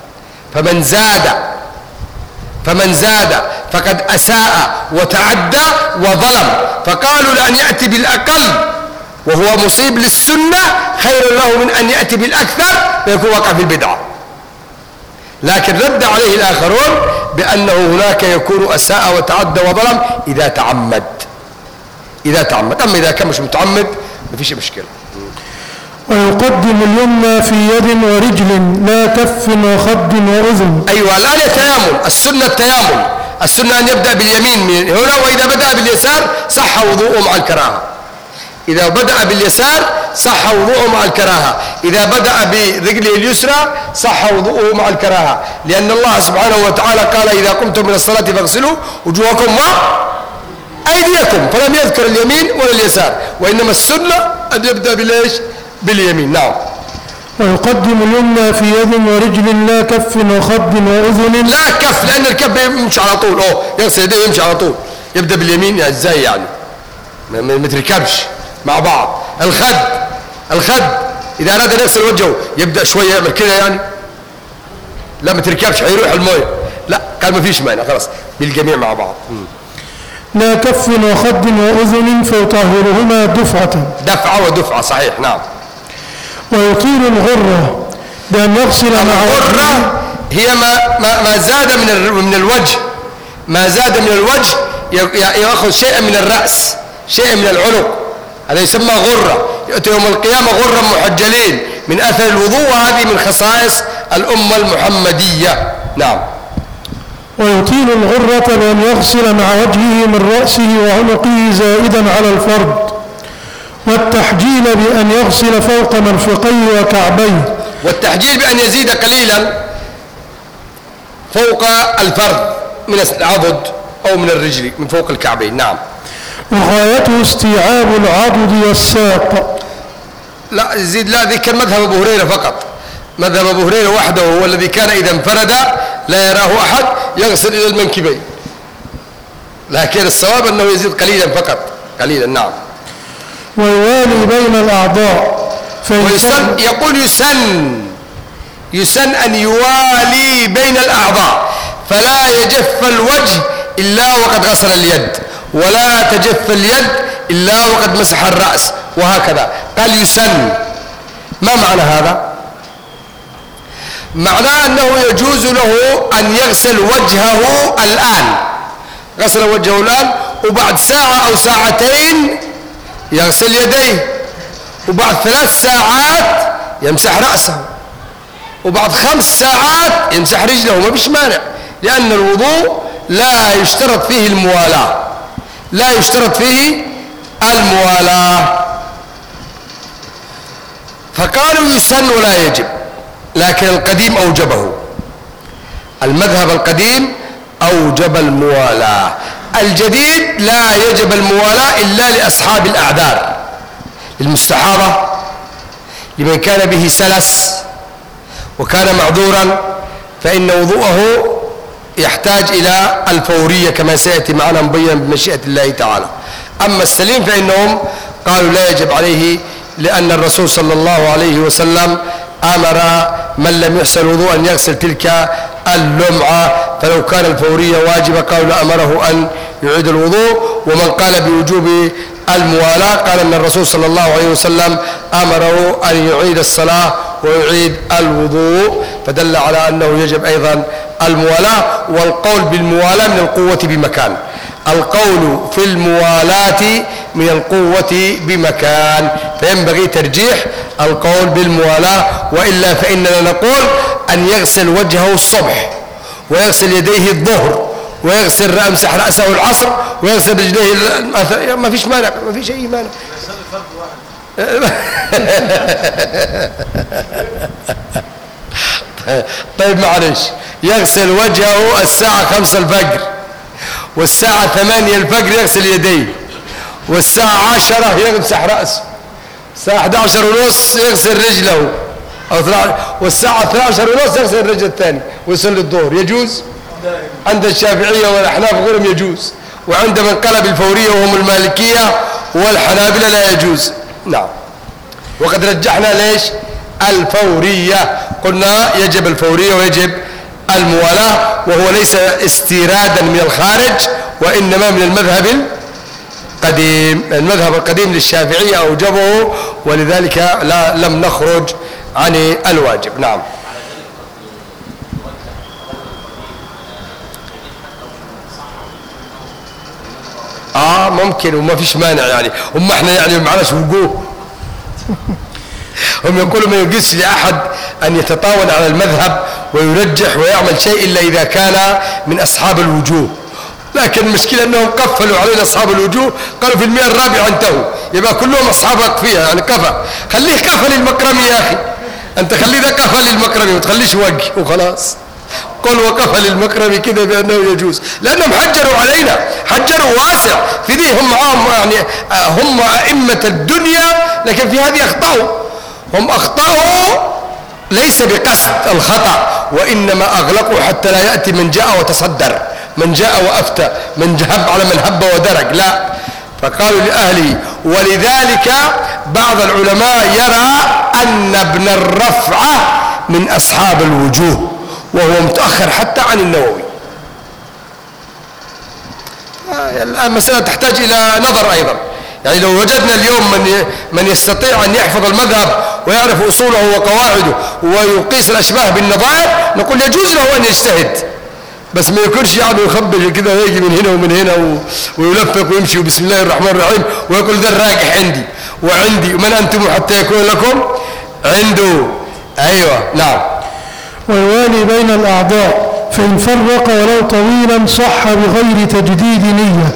فمن زاد فقد أساء وتعدى وظلم، فقالوا لأن يأتي بالأقل وهو مصيب للسنة خير له من أن يأتي بالأكثر فيكون وقع في البدعة. لكن رد عليه الآخرون بأنه هناك يكون أساء وتعدى وظلم إذا تعمد. أما إذا كان مش متعمد ما فيش مشكلة. ويقدم اليمنى في يد ورجل لا كف وخد وأذن. أيوة، الآن التيامن، السنة أن يبدأ باليمين من هنا، وإذا بدأ باليسار صح وضوءه مع الكراهة. إذا بدأ باليسار صح وضوءه مع الكراهة، إذا بدأ برجله اليسرى صح وضوءه مع الكراهة، لأن الله سبحانه وتعالى قال إذا قمتم من الصلاة فاغسلوا وجوهكم وأيديكم، فلم يذكر اليمين ولا اليسار، وإنما السنة أن يبدأ بالإيش؟ باليمين. نعم. ويقدم اليمنى في يد ورجل لا كف وخد وأذن. لا كف، لأن الكف يمشي على طول، يغسل يديه يمشي على طول، يبدأ باليمين يعني ازاي يعني؟ ما تركبش مع بعض. الخد إذا أراد أن يغسل وجهه يبدأ شوية يعمل كده يعني، لا ما تركبش هيروح المويه، لا قال ما فيش مانع، خلاص بالجميع مع بعض. لا كف وخد وأذن فيطهرهما دفعة ودفعة صحيح نعم. ويطيل الغرة بأن يغسل مع الغرة هي ما زاد من الوجه، ما زاد من الوجه يأخذ شيئا من الرأس شيئا من العنق، هذا يسمى غرة. يأتي يوم القيامة غرا محجلين من أثر الوضوء، وهذه من خصائص الأمة المحمدية. نعم. ويطيل الغرة بأن يغسل مع وجهه من رأسه وعنقه زائدا على الفرد، والتحجيل بأن يغسل فوق مرفقيه وكعبيه. والتحجيل بأن يزيد قليلا فوق الفرد من العضد أو من الرجل من فوق الكعبين. نعم. وغايته استيعاب العضد والساق. لا يزيد، لا ذكر مذهب أبو هريرة فقط، مذهب أبو هريرة وحده هو الذي كان إذا انفرد لا يراه أحد يغسل إلى المنكبين، لكن الصواب أنه يزيد قليلا فقط قليلا. نعم. ويوالي بين الأعضاء يقول يسن أن يوالي بين الأعضاء، فلا يجف الوجه إلا وقد غسل اليد، ولا تجف اليد إلا وقد مسح الرأس، وهكذا. قال يسن. ما معنى هذا؟ معناه أنه يجوز له أن يغسل وجهه الآن، غسل وجهه الآن، وبعد ساعة أو ساعتين يغسل يديه، وبعد 3 ساعات يمسح رأسه، وبعد 5 ساعات يمسح رجله، ما فيش مانع، لأن الوضوء لا يشترط فيه الموالاة، لا يشترط فيه الموالاة. فقالوا يسن ولا يجب، لكن القديم أوجبه، المذهب القديم أوجب الموالاة. الجديد لا يجب الموالاة إلا لأصحاب الأعذار، للمستحاضة، لمن كان به سلس وكان معذورا، فإن وضوءه يحتاج إلى الفورية كما سيأتي معنا مبينا بمشيئة الله تعالى. أما السليم فإنهم قالوا لا يجب عليه، لأن الرسول صلى الله عليه وسلم أمر من لم يحسن الوضوء أن يغسل تلك اللمعة، فلو كان الفورية واجبة قالوا لأمره أن يعيد الوضوء. ومن قال بوجوب الموالاة قال أن الرسول صلى الله عليه وسلم أمره أن يعيد الصلاة ويعيد الوضوء، فدل على أنه يجب أيضا الموالاة. والقول بالموالاة من القوة بمكان، القول في الموالاة من القوة بمكان، فينبغي ترجيح القول بالموالاة، وإلا فإننا نقول أن يغسل وجهه الصبح، ويغسل يديه الظهر، ويغسل يمسح رأسه العصر، ويغسل رجليه ما فيش مانع، ما فيش أي مانع. طيب معلش، يغسل وجهه الساعة 5 الفجر، والساعة 8 الفجر يغسل يديه، والساعة 10 يمسح رأسه، الساعة 11 ونص يغسل رجله، والساعة 12 ونص يغسل الرجل الثاني ويصلي الظهر. يجوز عند الشافعية والأحناف وغيرهم يجوز، وعند من قال بالفورية وهم المالكية والحنابلة لا يجوز. نعم. وقد رجحنا ليش الفورية، قلنا يجب الفورية ويجب الموالاة، وهو ليس استيرادا من الخارج، وإنما من المذهب القديم. المذهب القديم للشافعية أوجبه، ولذلك لم نخرج عن الواجب. نعم. ممكن وما فيش مانع، يعني هم احنا يعني معناش وجوه هم يقولوا ما يجوز لأحد أن يتطاول على المذهب ويرجح ويعمل شيء إلا إذا كان من أصحاب الوجوه، لكن المشكلة أنهم قفلوا علينا أصحاب الوجوه، قالوا في 100 الرابعة انتهوا، يبقى كلهم أصحابك فيها، يعني كفى، خليه كفى للمكرمي يا أخي، أنت خليه ذا كفى للمكرمي ما تخليش وجه وخلاص، قل وكفى للمكرمي كذا بأنه يجوز، لأنهم حجروا علينا، حجروا واسع في ذي، هم معهم يعني هم أئمة الدنيا، لكن في هذه أخطأوا، هم أخطأوا ليس بقصد الخطأ، وإنما أغلقوا حتى لا يأتي من جاء وتصدر، من جاء وأفتى، من جهب على من هب ودرج، لا، فقالوا لأهله. ولذلك بعض العلماء يرى أن ابن الرفعة من أصحاب الوجوه، وهو متأخر حتى عن النووي، المسألة تحتاج إلى نظر أيضا. يعني لو وجدنا اليوم من يستطيع أن يحفظ المذهب ويعرف أصوله وقواعده ويقيس الأشباه بالنظائر نقول يجوز له أن يجتهد، بس ما يكونش يعني يخبر كده ويجي من هنا ومن هنا ويلفق ويمشي وبسم الله الرحمن الرحيم ويقول ده الراجح عندي وعندي ومن أنتم حتى يكون لكم عنده. أيوة نعم. ويوالي بين الأعضاء فإن فرق ولو طويلا صح بغير تجديد نية.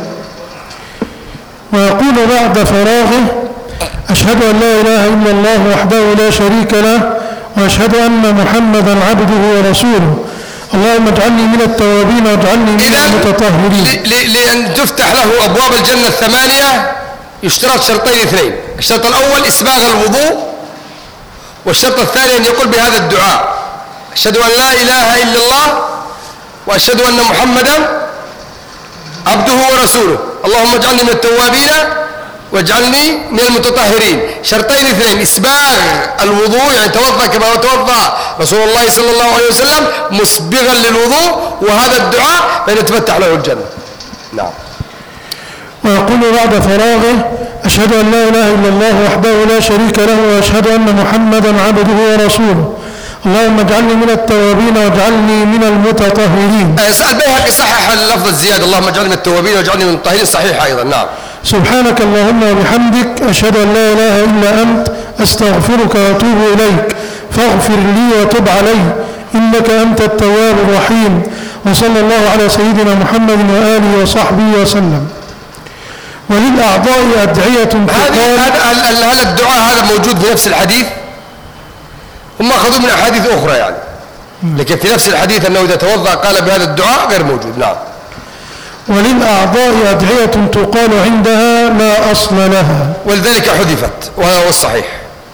ويقول بعد فراغه: أشهد أن لا إله إلا الله وحده لا شريك له وأشهد أن محمدا عبده ورسوله اللهم اجعلني من التوابين واجعلني من المتطهرين. لأن تفتح له أبواب الجنة 8 يشترط شرطين 2. الشرط الأول إسباغ الوضوء، والشرط الثاني أن يقول بهذا الدعاء: أشهد أن لا إله إلا الله وأشهد أن محمدا عبده ورسوله اللهم اجعلني من التوابين واجعلني من المتطهرين. شرطين 2: إسباغ الوضوء، يعني توضأ كما توضأ رسول الله صلى الله عليه وسلم مسبغا للوضوء، وهذا الدعاء فيتفتح له الجنة. نعم. ويقول بعد فراغه: أشهد أن لا إله إلا الله وحده لا شريك له وأشهد أن محمدا عبده ورسوله اللهم اجعلني من التوابين واجعلني من المتطهرين. البيهقي صحح اللفظ الزيادة اللهم اجعلني من التوابين واجعلني من المتطهرين، صحيح أيضا. نعم. سبحانك اللهم وبحمدك أشهد أن لا إله إلا أنت أستغفرك وأتوب إليك فاغفر لي وتب علي إنك أنت التواب الرحيم. وصلى الله على سيدنا محمد وآله وصحبه وسلم. وللأعضاء أدعية تقال. هل الدعاء هذا موجود في نفس الحديث؟ هم أخذوا من أحاديث أخرى يعني، لكن في نفس الحديث أنه إذا توضأ قال بهذا الدعاء غير موجود. نعم. وللأعضاء أدعية تقال عندها لا أصل لها، ولذلك حذفت، وهذا هو الصحيح.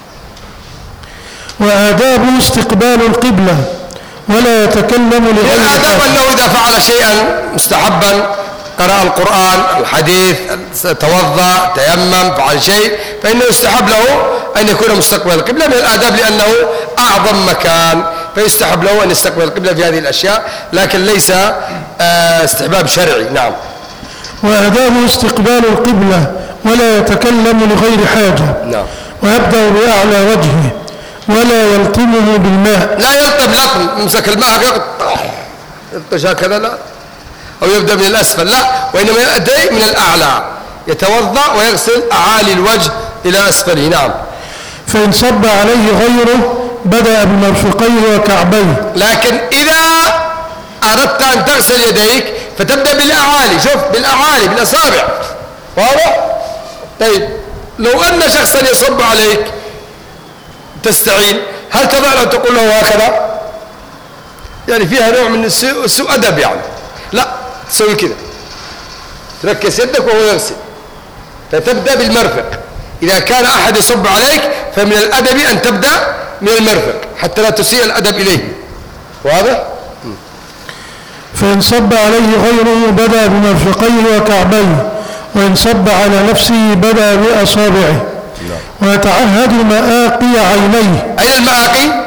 وآداب استقبال القبلة ولا يتكلم لغير الآداب أنه إذا فعل شيئا مستحبا، قرأ القرآن، الحديث، توضأ، تيمم، فعل شيء، فإنه يستحب له أن يكون مستقبل القبلة من الآداب، لأنه أعظم مكان، فيستحب له أن يستقبل القبلة في هذه الأشياء، لكن ليس استحباب شرعي. نعم. وآداب استقبال القبلة ولا يتكلم لغير حاجة. نعم. ويبدأ بأعلى وجهه ولا يلطمه بالماء. لا يلطم لطم، يمسك الماء يلطش هكذا، لا، أو يبدأ من الأسفل، لا، وإنما يأتي من الأعلى، يتوضأ ويغسل أعالي الوجه إلى أسفله. نعم. فإن صب عليه غيره بدأ بمرفقيه وكعبيه. لكن إذا أردت أن تغسل يديك فتبدأ بالأعالي، شوف، بالأعالي بالأصابع، واضح؟ طيب لو أن شخصا يصب عليك تستعين، هل تضع له تقول له هكذا؟ يعني فيها نوع من سوء أدب يعني. لا، تسوي كده، تركز يدك وهو يغسل، فتبدأ بالمرفق. إذا كان أحد يصب عليك فمن الأدب أن تبدأ من المرفق حتى لا تسيء الأدب إليه. واضح؟ فإن صب عليه غيره بدأ بمرفقيه وكعبيه، وإن صب على نفسه بدأ بأصابعه. ويتعهد مآقي عينيه. أين المآقي؟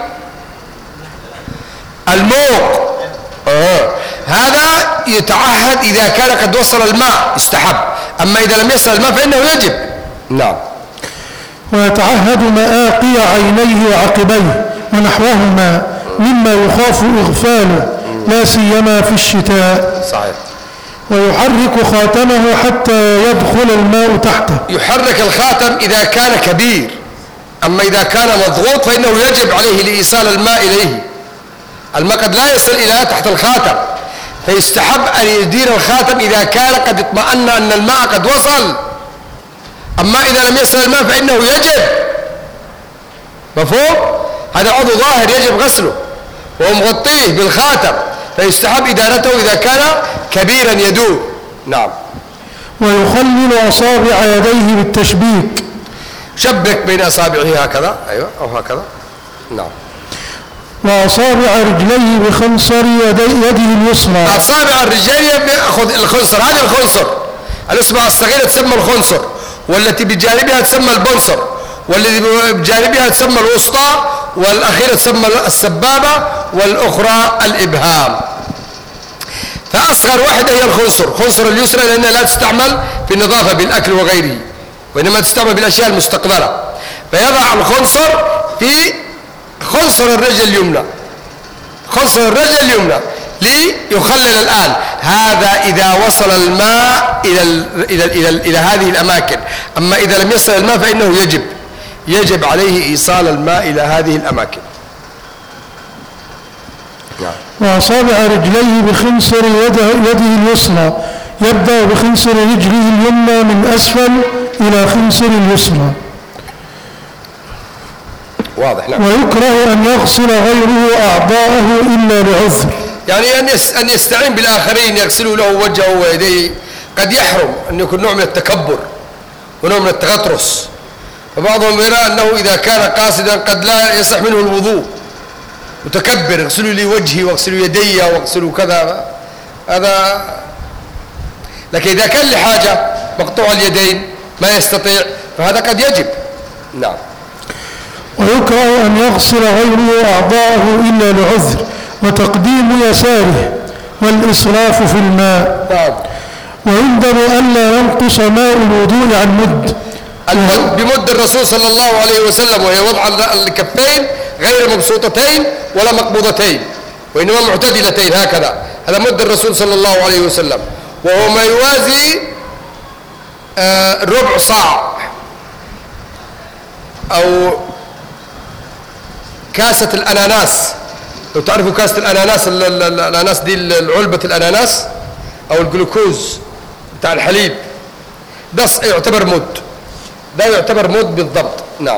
الموق. هذا يتعهد إذا كان قد وصل الماء يستحب، أما إذا لم يصل الماء فإنه يجب. نعم. ويتعهد مآقي عينيه وعقبيه ونحوهما مما يخاف إغفاله لا سيما في الشتاء. صحيح. ويحرك خاتمه حتى يدخل الماء تحته. يحرك الخاتم إذا كان كبير، أما إذا كان مضغوط فإنه يجب عليه لإيصال الماء إليه. الماء قد لا يصل إلى تحت الخاتم، فيستحب أن يدير الخاتم إذا كان قد اطمأن أن الماء قد وصل. أما إذا لم يصل الماء فإنه يجب. مفهوم؟ هذا عضو ظاهر يجب غسله وهو مغطيه بالخاتم، فيستحب إدارته إذا كان كبيرا يدور. نعم. ويخلل أصابع يديه بالتشبيك. شبك بين أصابعه هكذا، أيوة، أو هكذا. نعم. وأصابع رجليه بخنصر يده اليسرى. أصابع الرجلين يأخذ الخنصر، هذا الخنصر، الإصبع الصغيرة تسمى الخنصر، والتي بجانبها تسمى البنصر، والذي بجانبها تسمى الوسطى، والأخيرة تسمى السبابة، والأخرى الإبهام. فأصغر واحدة هي الخنصر، خنصر اليسرى، لأنها لا تستعمل في النظافة بالأكل وغيره، وإنما تستعمل بالأشياء المستقبلة. فيضع الخنصر في خنصر الرجل اليمنى، خنصر الرجل اليمنى ليخلل الآن. هذا إذا وصل الماء إلى هذه الأماكن. أما إذا لم يصل الماء فإنه يجب عليه إيصال الماء إلى هذه الأماكن. وأصابع رجليه بخنصر يده اليسرى، يبدأ بخنصر رجله اليمنى من أسفل إلى خنصر اليسرى. واضح. نعم. ويكره أن يغسل غيره أعضاءه إلا لعذر، يعني أن يستعين بالآخرين يغسلوا له وجهه ويديه. قد يحرم أن يكون نوع من التكبر ونوع من التغطرس، فبعضهم يرى أنه إذا كان قاصدا قد لا يصح منه الوضوء، متكبر، اغسلوا لي وجهي واغسلوا يدي واغسلوا كذا، هذا. لكن إذا كان لحاجة مقطوع اليدين ما يستطيع فهذا قد يجب. نعم. ويكره أن يغسل غيره أعضاءه إلا لعذر، وتقديم يساره والإسراف في الماء. نعم. ويندب ألا ينقص ماء الوضوء عن مد. المد بمد الرسول صلى الله عليه وسلم، وهي وضع الكفين غير مبسوطتين ولا مقبوضتين، وإنما معتدلتين هكذا. هذا مد الرسول صلى الله عليه وسلم، وهو ما يوازي ربع صاع أو كاسة الأناناس. لو تعرفوا كاسة الأناناس، الأناناس دي علبة الأناناس أو الجلوكوز بتاع الحليب، ده يعتبر مد، ده يعتبر مد بالضبط. نعم.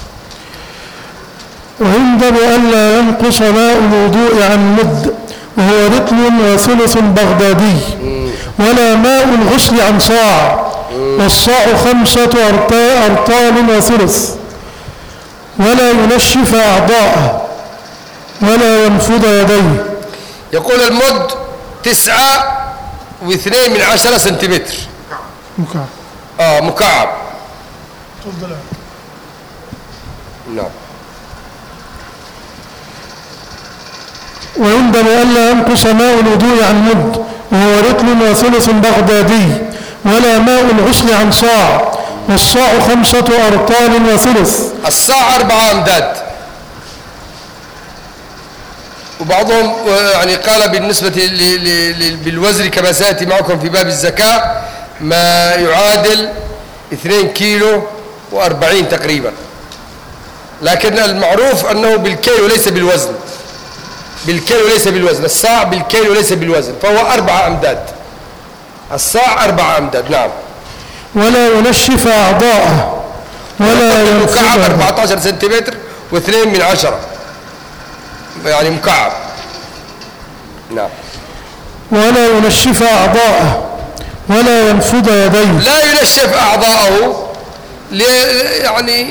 ويندب ألا ينقص ماء الوضوء عن مد، وهو رطل وثلث بغدادي، ولا ماء الغسل عن صاع، والصاع 5 أرطال وثلث، ولا ينشف أعضاءه ولا ينفض يديه. يقول المد 9.2 سنتيمتر مكعب. مكعب. نعم. ويندب ألا ينقص ماء الوضوء عن مد، وهو رطل وثلث بغدادي، ولا ماء الغسل عن صاع، والصاع 5 أرطال وثلث. الصاع 4 أمداد. وبعضهم يعني قال بالنسبة بالوزن كما سيأتي معكم في باب الزكاة ما يعادل 2 كيلو و40 تقريبا، لكن المعروف أنه بالكيلو وليس بالوزن، بالكيلو وليس بالوزن. الصاع بالكيلو وليس بالوزن، فهو 4 أمداد. الصاع 4 أمداد. نعم. ولا ينشف أعضاءه ولا ينفض. مكعب 14 سنتيمتر و2 يعني مكعب. نعم. ولا ينشف أعضاءه ولا ينفض يديه. لا ينشف أعضاءه يعني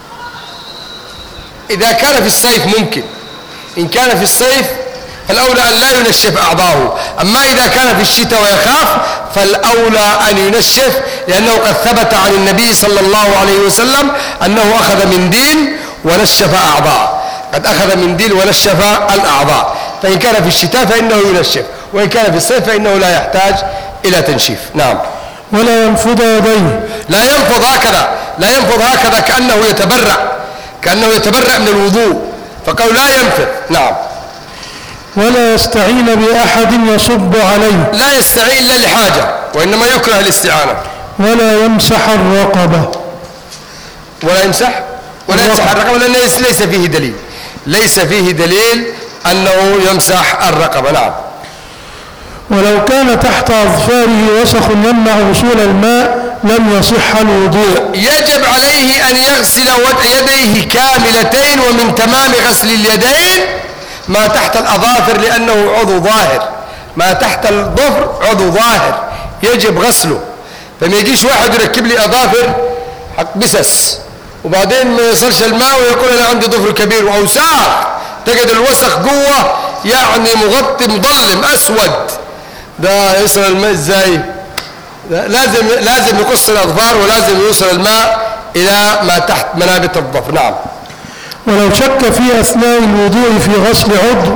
إذا كان في الصيف ممكن، إن كان في الصيف فالأولى أن لا ينشف أعضاءه. أما إذا كان في الشتاء ويخاف فالأولى أن ينشف، لأنه قد ثبت عن النبي صلى الله عليه وسلم أنه أخذ منديل ونشف أعضاء، قد أخذ منديل ونشف الأعضاء. فإن كان في الشتاء فإنه ينشف، وإن كان في الصيف فإنه لا يحتاج إلى تنشيف. نعم. ولا ينفض يديه. لا ينفض هكذا، لا ينفض هكذا كأنه يتبرأ من الوضوء، فقالوا لا ينفض. نعم. ولا يستعين بأحد يصب عليه. لا يستعين إلا لحاجة، وإنما يكره الاستعانة. ولا يمسح الرقبة. ولا يمسح الرقبة، لأن ليس فيه دليل أنه يمسح الرقبة. نعم. ولو كان تحت أظفاره وسخ يمنع وصول الماء لم يصح الوضوء. يجب عليه أن يغسل يديه كاملتين، ومن تمام غسل اليدين ما تحت الأظافر، لأنه عضو ظاهر، ما تحت الظفر عضو ظاهر يجب غسله. فما يجيش واحد يركب لي أظافر حق بسس وبعدين ما يصلش الماء ويقول أنا عندي ظفر كبير وأوساخ، تجد الوسخ جوه يعني مغطي مظلم أسود، ده يصل الماء ازاي؟ لازم يقص الأظفار، ولازم يوصل الماء إلى ما تحت منابت الظفر. نعم. ولو شك في أثناء الوضوء في غسل عضو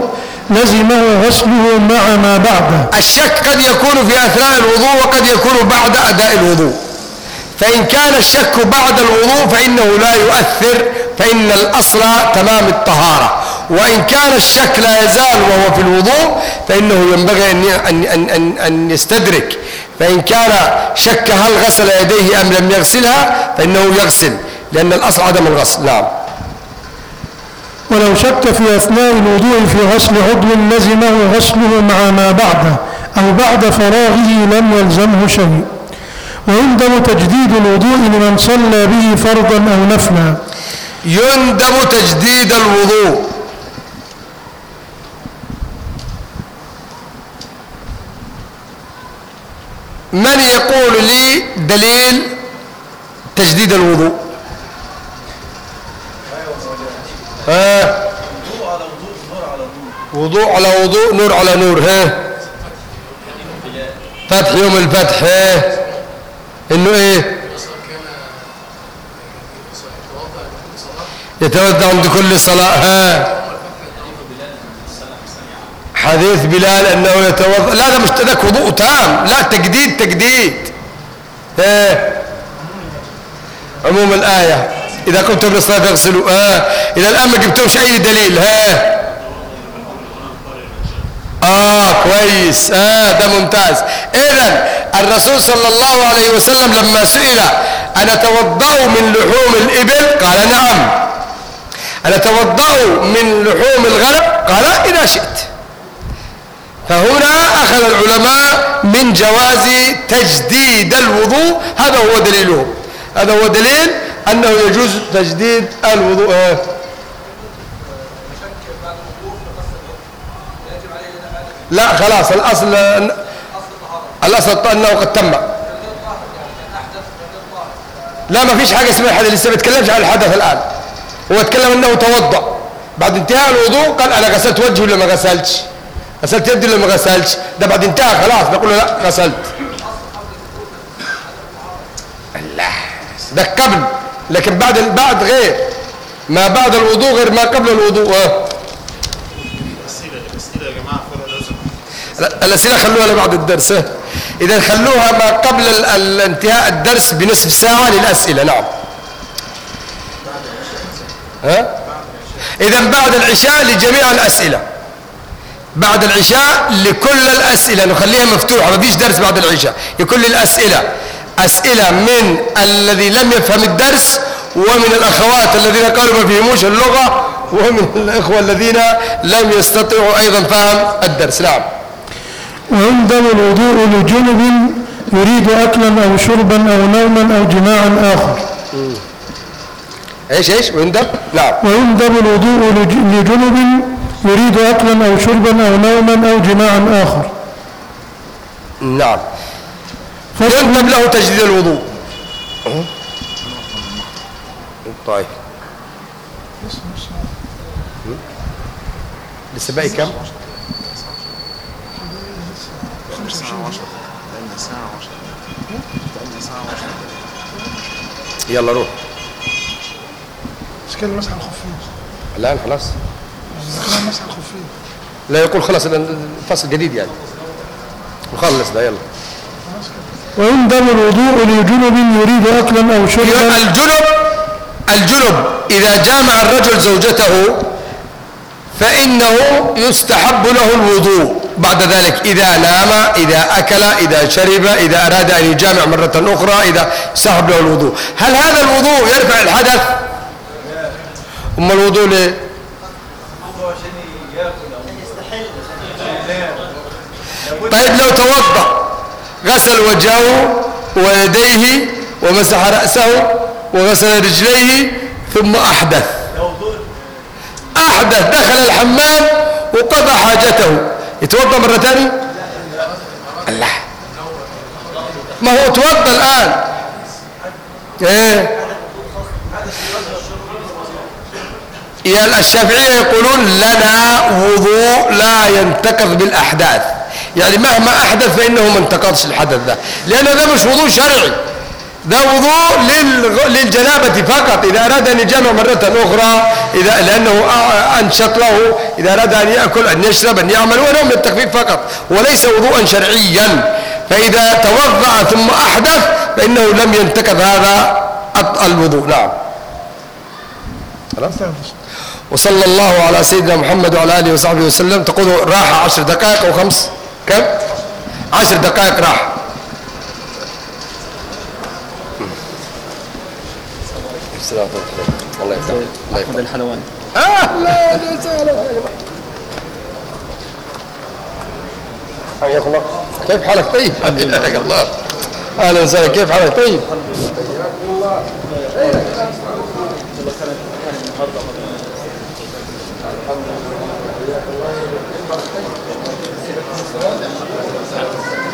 لزمه غسله مع ما بعده. الشك قد يكون في أثناء الوضوء وقد يكون بعد أداء الوضوء، فإن كان الشك بعد الوضوء فإنه لا يؤثر، فإن الأصل تمام الطهارة. وإن كان الشك لا يزال وهو في الوضوء فإنه ينبغي أن يستدرك، فإن كان شك هل غسل يديه أم لم يغسلها فإنه يغسل، لأن الأصل عدم الغسل. نعم. ولو شك في أثناء الوضوء في غسل عضو لزمه غسله مع ما بعده، أو بعد فراغه لم يلزمه شيء. ويندب تجديد الوضوء لمن صلى به فرضا أو نفلا. يندب تجديد الوضوء. من يقول لي دليل تجديد الوضوء؟ وضوء على وضوء، نور على نور. فتح يوم الفتح. انه ايه؟ يتوضا عند كل صلاة. حديث بلال انه يتوضا، لا ده مش تدك وضوء تام، لا تجديد. عموم الآية إذا قمتم للصلاة فاغسلوا. إذا الآن ما جبتوش أي دليل. كويس. ده ممتاز. إذن الرسول صلى الله عليه وسلم لما سئل أنا أتوضأ من لحوم الإبل قال نعم، أنا أتوضأ من لحوم الغنم قال إذا شئت. فهنا أخذ العلماء من جواز تجديد الوضوء، هذا هو دليلهم، هذا هو دليل أنه يجوز تجديد الوضوء. لا خلاص، الأصل أنه قد تم. لا ما فيش حاجة اسمها الحدث، لسه ما بيتكلمش عن الحدث الآن، هو اتكلم أنه توضأ بعد انتهاء الوضوء قال أنا غسلت وجهي ولا ما غسلتش، غسلت يدي ولا ما غسلتش، ده بعد انتهى خلاص نقول له لا غسلت. الله، ده قبل، لكن بعد غير، ما بعد الوضوء غير ما قبل الوضوء. الأسئلة يا جماعة الأسئلة خلوها لبعد الدرس. إذا خلوها ما قبل انتهاء الدرس بنصف ساعة للأسئلة. نعم. إذا بعد العشاء لجميع الأسئلة، بعد العشاء لكل الأسئلة نخليها مفتوحة، ما فيش درس بعد العشاء، لكل الأسئلة، أسئلة من الذي لم يفهم الدرس، ومن الأخوات الذين قالوا ما فهموش اللغة، ومن الإخوة الذين لم يستطيعوا أيضا فهم الدرس. نعم. ويندب الوضوء لجنب يريد أكلا أو شربا أو نوما أو جماعا آخر. ايش ويندب؟ نعم. ويندب الوضوء لجنب يريد أكلا أو شربا أو نوما أو جماعا آخر. نعم. يندب له تجديد الوضوء. طيب لسه باقي كم؟ 5 يلا روح. اشكال المسح الخفين الآن خلاص. المسح الخفين لا يقول خلاص الفصل جديد يعني نخلص ده. يلا. ويندب الوضوء لجنب يريد أكلا أو شربا. الجنب إذا جامع الرجل زوجته فإنه يستحب له الوضوء بعد ذلك، إذا نام، إذا أكل، إذا شرب، إذا أراد أن يجامع مرة أخرى، إذا استحب له الوضوء. هل هذا الوضوء يرفع الحدث؟ أما الوضوء ليه؟ طيب لو توضأ غسل وجهه ويديه ومسح رأسه وغسل رجليه ثم أحدث دخل الحمام وقضى حاجته، يتوضأ مرة ثانية؟ الله، ما هو توضأ الآن. يا الشافعية يقولون لنا وضوء لا ينتقض بالأحداث، يعني مهما أحدث فإنه ما انتقضش الحدث ده، لأنه ده مش وضوء شرعي، ده وضوء للجنابة فقط. إذا أراد أن يجامع مرة أخرى لأنه أنشط له، إذا أراد أن يأكل أن يشرب أن يعمل، ونوع من التخفيف فقط، وليس وضوءا شرعيا. فإذا توضأ ثم أحدث فإنه لم ينتقض هذا الوضوء. نعم. وصلى الله على سيدنا محمد وعلى آله وصحبه وسلم. تقول راحة 10 دقائق أو 5 كم؟ 10 دقائق راحة. السلام عليكم. الله يفتح. أحمد الحلواني. لا سهلا. حياك الله. كيف حالك؟ طيب. حياك الله. أهلا وسهلا. كيف حالك؟ طيب. الحمد لله.